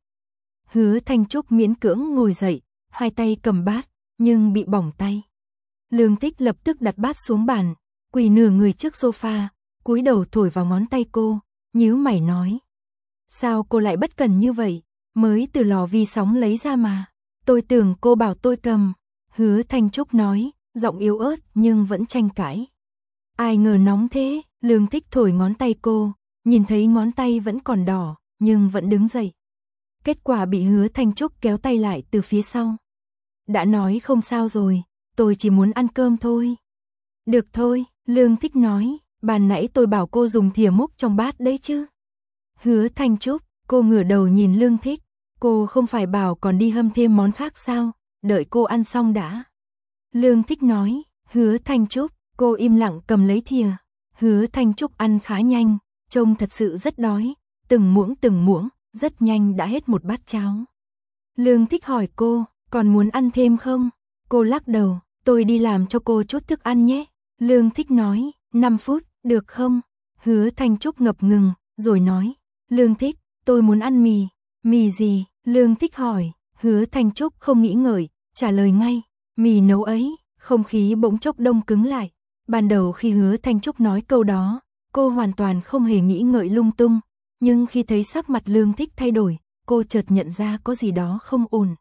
Hứa Thanh Trúc miễn cưỡng ngồi dậy, 2 tay cầm bát, nhưng bị bỏng tay. Lương Thích lập tức đặt bát xuống bàn, quỳ nửa người trước sofa, cúi đầu thổi vào ngón tay cô, nhíu mày nói. Sao cô lại bất cần như vậy, mới từ lò vi sóng lấy ra mà. Tôi tưởng cô bảo tôi cầm. Hứa Thanh Trúc nói, giọng yếu ớt nhưng vẫn tranh cãi. Ai ngờ nóng thế, Lương Thích thổi ngón tay cô, nhìn thấy ngón tay vẫn còn đỏ, nhưng vẫn đứng dậy. Kết quả bị Hứa Thanh Trúc kéo tay lại từ phía sau. Đã nói không sao rồi, tôi chỉ muốn ăn cơm thôi. Được thôi, Lương Thích nói, ban nãy tôi bảo cô dùng thìa múc trong bát đấy chứ. Hứa Thanh Trúc, cô ngửa đầu nhìn Lương Thích, cô không phải bảo còn đi hâm thêm món khác sao, đợi cô ăn xong đã. Lương Thích nói, Hứa Thanh Trúc, cô im lặng cầm lấy thìa. Hứa Thanh Trúc ăn khá nhanh, trông thật sự rất đói, từng muỗng, rất nhanh đã hết một bát cháo. Lương Thích hỏi cô, còn muốn ăn thêm không? Cô lắc đầu, tôi đi làm cho cô chút thức ăn nhé. Lương Thích nói, 5 phút, được không? Hứa Thanh Trúc ngập ngừng, rồi nói, Lương Thích, tôi muốn ăn mì. Mì gì? Lương Thích hỏi. Hứa Thanh Trúc không nghĩ ngợi, trả lời ngay, mì nấu ấy. Không khí bỗng chốc đông cứng lại. Ban đầu khi Hứa Thanh Trúc nói câu đó, cô hoàn toàn không hề nghĩ ngợi lung tung, nhưng khi thấy sắc mặt Lương Thích thay đổi, cô chợt nhận ra có gì đó không ổn.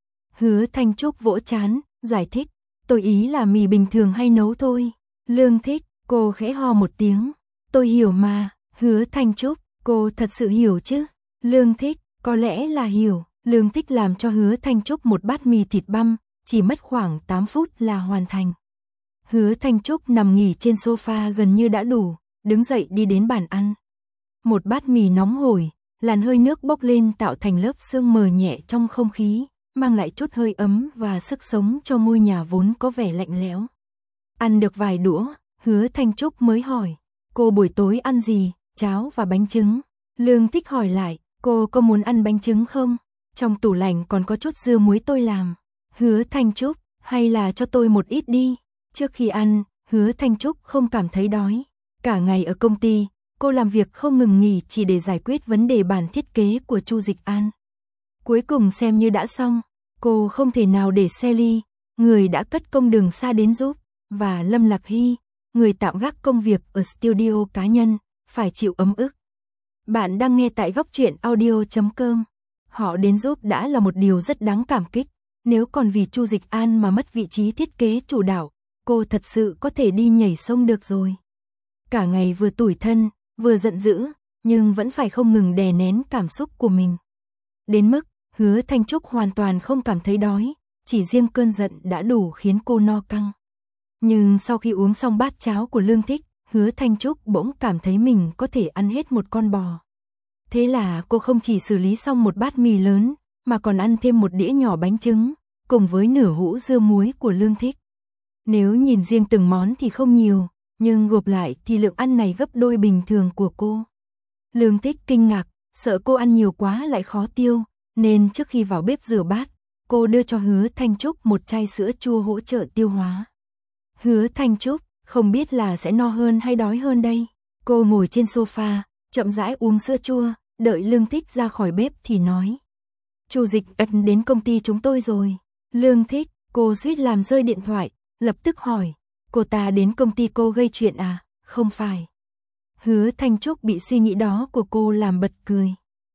Hứa Thanh Trúc vỗ trán, giải thích, tôi ý là mì bình thường hay nấu thôi. Lương Thích, cô khẽ ho một tiếng, tôi hiểu mà. Hứa Thanh Trúc, cô thật sự hiểu chứ? Lương Thích, có lẽ là hiểu. Lương Thích làm cho Hứa Thanh Trúc một bát mì thịt băm, chỉ mất khoảng 8 phút là hoàn thành. Hứa Thanh Trúc nằm nghỉ trên sofa gần như đã đủ, đứng dậy đi đến bàn ăn. Một bát mì nóng hổi, làn hơi nước bốc lên tạo thành lớp sương mờ nhẹ trong không khí, mang lại chút hơi ấm và sức sống cho ngôi nhà vốn có vẻ lạnh lẽo. Ăn được vài đũa, Hứa Thanh Trúc mới hỏi, cô buổi tối ăn gì, cháo và bánh trứng. Lương Thích hỏi lại, cô có muốn ăn bánh trứng không? Trong tủ lạnh còn có chút dưa muối tôi làm. Hứa Thanh Trúc, hay là cho tôi một ít đi. Trước khi ăn, Hứa Thanh Trúc không cảm thấy đói. Cả ngày ở công ty, cô làm việc không ngừng nghỉ chỉ để giải quyết vấn đề bản thiết kế của Chu Dịch An. Cuối cùng xem như đã xong, cô không thể nào để Sally, người đã cất công đường xa đến giúp, và Lâm Lạc Hy, người tạm gác công việc ở studio cá nhân, phải chịu ấm ức. Bạn đang nghe tại góc truyện audio.com. Họ đến giúp đã là một điều rất đáng cảm kích. Nếu còn vì Chu Dịch An mà mất vị trí thiết kế chủ đạo, cô thật sự có thể đi nhảy sông được rồi. Cả ngày vừa tủi thân, vừa giận dữ, nhưng vẫn phải không ngừng đè nén cảm xúc của mình. Đến mức, Hứa Thanh Trúc hoàn toàn không cảm thấy đói, chỉ riêng cơn giận đã đủ khiến cô no căng. Nhưng sau khi uống xong bát cháo của Lương Thích, Hứa Thanh Trúc bỗng cảm thấy mình có thể ăn hết một con bò. Thế là cô không chỉ xử lý xong một bát mì lớn, mà còn ăn thêm một đĩa nhỏ bánh trứng, cùng với nửa hũ dưa muối của Lương Thích. Nếu nhìn riêng từng món thì không nhiều, nhưng gộp lại thì lượng ăn này gấp đôi bình thường của cô. Lương Thích kinh ngạc, sợ cô ăn nhiều quá lại khó tiêu, nên trước khi vào bếp rửa bát, cô đưa cho Hứa Thanh Trúc một chai sữa chua hỗ trợ tiêu hóa. Hứa Thanh Trúc, không biết là sẽ no hơn hay đói hơn đây. Cô ngồi trên sofa, chậm rãi uống sữa chua, đợi Lương Thích ra khỏi bếp thì nói. Chu Dịch Ân đến công ty chúng tôi rồi. Lương Thích, cô suýt làm rơi điện thoại, lập tức hỏi. Cô ta đến công ty cô gây chuyện à? Không phải. Hứa Thanh Trúc bị suy nghĩ đó của cô làm bật cười.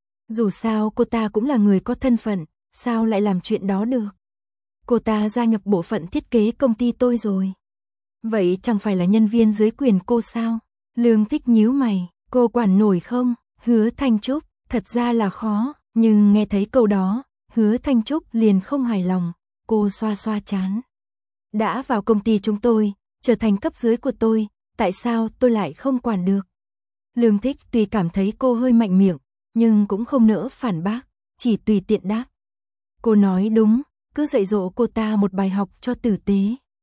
Dù sao cô ta cũng là người có thân phận, sao lại làm chuyện đó được? Cô ta gia nhập bộ phận thiết kế công ty tôi rồi. Vậy chẳng phải là nhân viên dưới quyền cô sao? Lương Thích nhíu mày, cô quản nổi không? Hứa Thanh Trúc, thật ra là khó, nhưng nghe thấy câu đó, Hứa Thanh Trúc liền không hài lòng, cô xoa xoa trán. Đã vào công ty chúng tôi, trở thành cấp dưới của tôi, tại sao tôi lại không quản được? Lương Thích tuy cảm thấy cô hơi mạnh miệng, nhưng cũng không nỡ phản bác, chỉ tùy tiện đáp. Cô nói đúng, cứ dạy dỗ cô ta một bài học cho tử tế.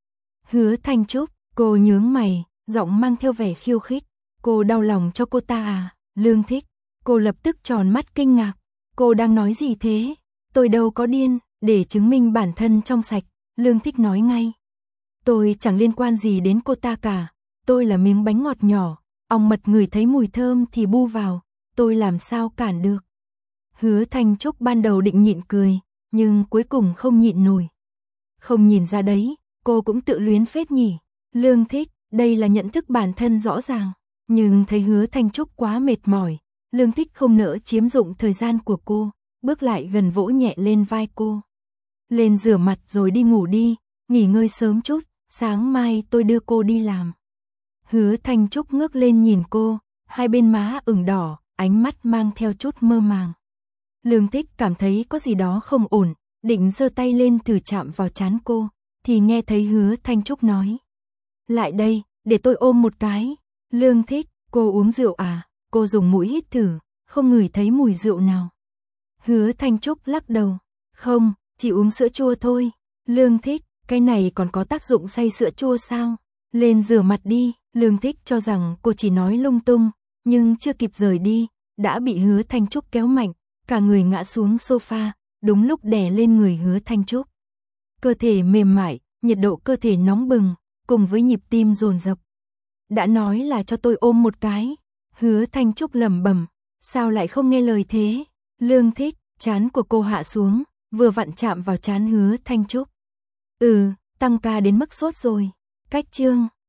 Hứa Thanh Trúc, cô nhướng mày, giọng mang theo vẻ khiêu khích. Cô đau lòng cho cô ta à? Lương Thích, cô lập tức tròn mắt kinh ngạc. Cô đang nói gì thế? Tôi đâu có điên, để chứng minh bản thân trong sạch. Lương Thích nói ngay. Tôi chẳng liên quan gì đến cô ta cả. Tôi là miếng bánh ngọt nhỏ, ong mật ngửi thấy mùi thơm thì bu vào. Tôi làm sao cản được? Hứa Thanh Trúc ban đầu định nhịn cười, nhưng cuối cùng không nhịn nổi. Không nhìn ra đấy, cô cũng tự luyến phết nhỉ. Lương Thích, đây là nhận thức bản thân rõ ràng. Nhưng thấy Hứa Thanh Trúc quá mệt mỏi, Lương Thích không nỡ chiếm dụng thời gian của cô, bước lại gần vỗ nhẹ lên vai cô. Lên rửa mặt rồi đi ngủ đi, nghỉ ngơi sớm chút, sáng mai tôi đưa cô đi làm. Hứa Thanh Trúc ngước lên nhìn cô, hai bên má ửng đỏ, ánh mắt mang theo chút mơ màng. Lương Thích cảm thấy có gì đó không ổn, định giơ tay lên thử chạm vào trán cô, thì nghe thấy Hứa Thanh Trúc nói. Lại đây, để tôi ôm một cái. Lương Thích, cô uống rượu à? Cô dùng mũi hít thử, không ngửi thấy mùi rượu nào. Hứa Thanh Trúc lắc đầu. Không, chỉ uống sữa chua thôi. Lương Thích, cái này còn có tác dụng xay sữa chua sao? Lên rửa mặt đi. Lương Thích cho rằng cô chỉ nói lung tung, nhưng chưa kịp rời đi, đã bị Hứa Thanh Trúc kéo mạnh, cả người ngã xuống sofa, đúng lúc đè lên người Hứa Thanh Trúc. Cơ thể mềm mại, nhiệt độ cơ thể nóng bừng, cùng với nhịp tim dồn dập. Đã nói là cho tôi ôm một cái. Hứa Thanh Trúc lẩm bẩm, sao lại không nghe lời thế? Lương Thích, trán của cô hạ xuống, vừa vặn chạm vào trán Hứa Thanh Trúc. Tăng ca đến mức sốt rồi. Cách chương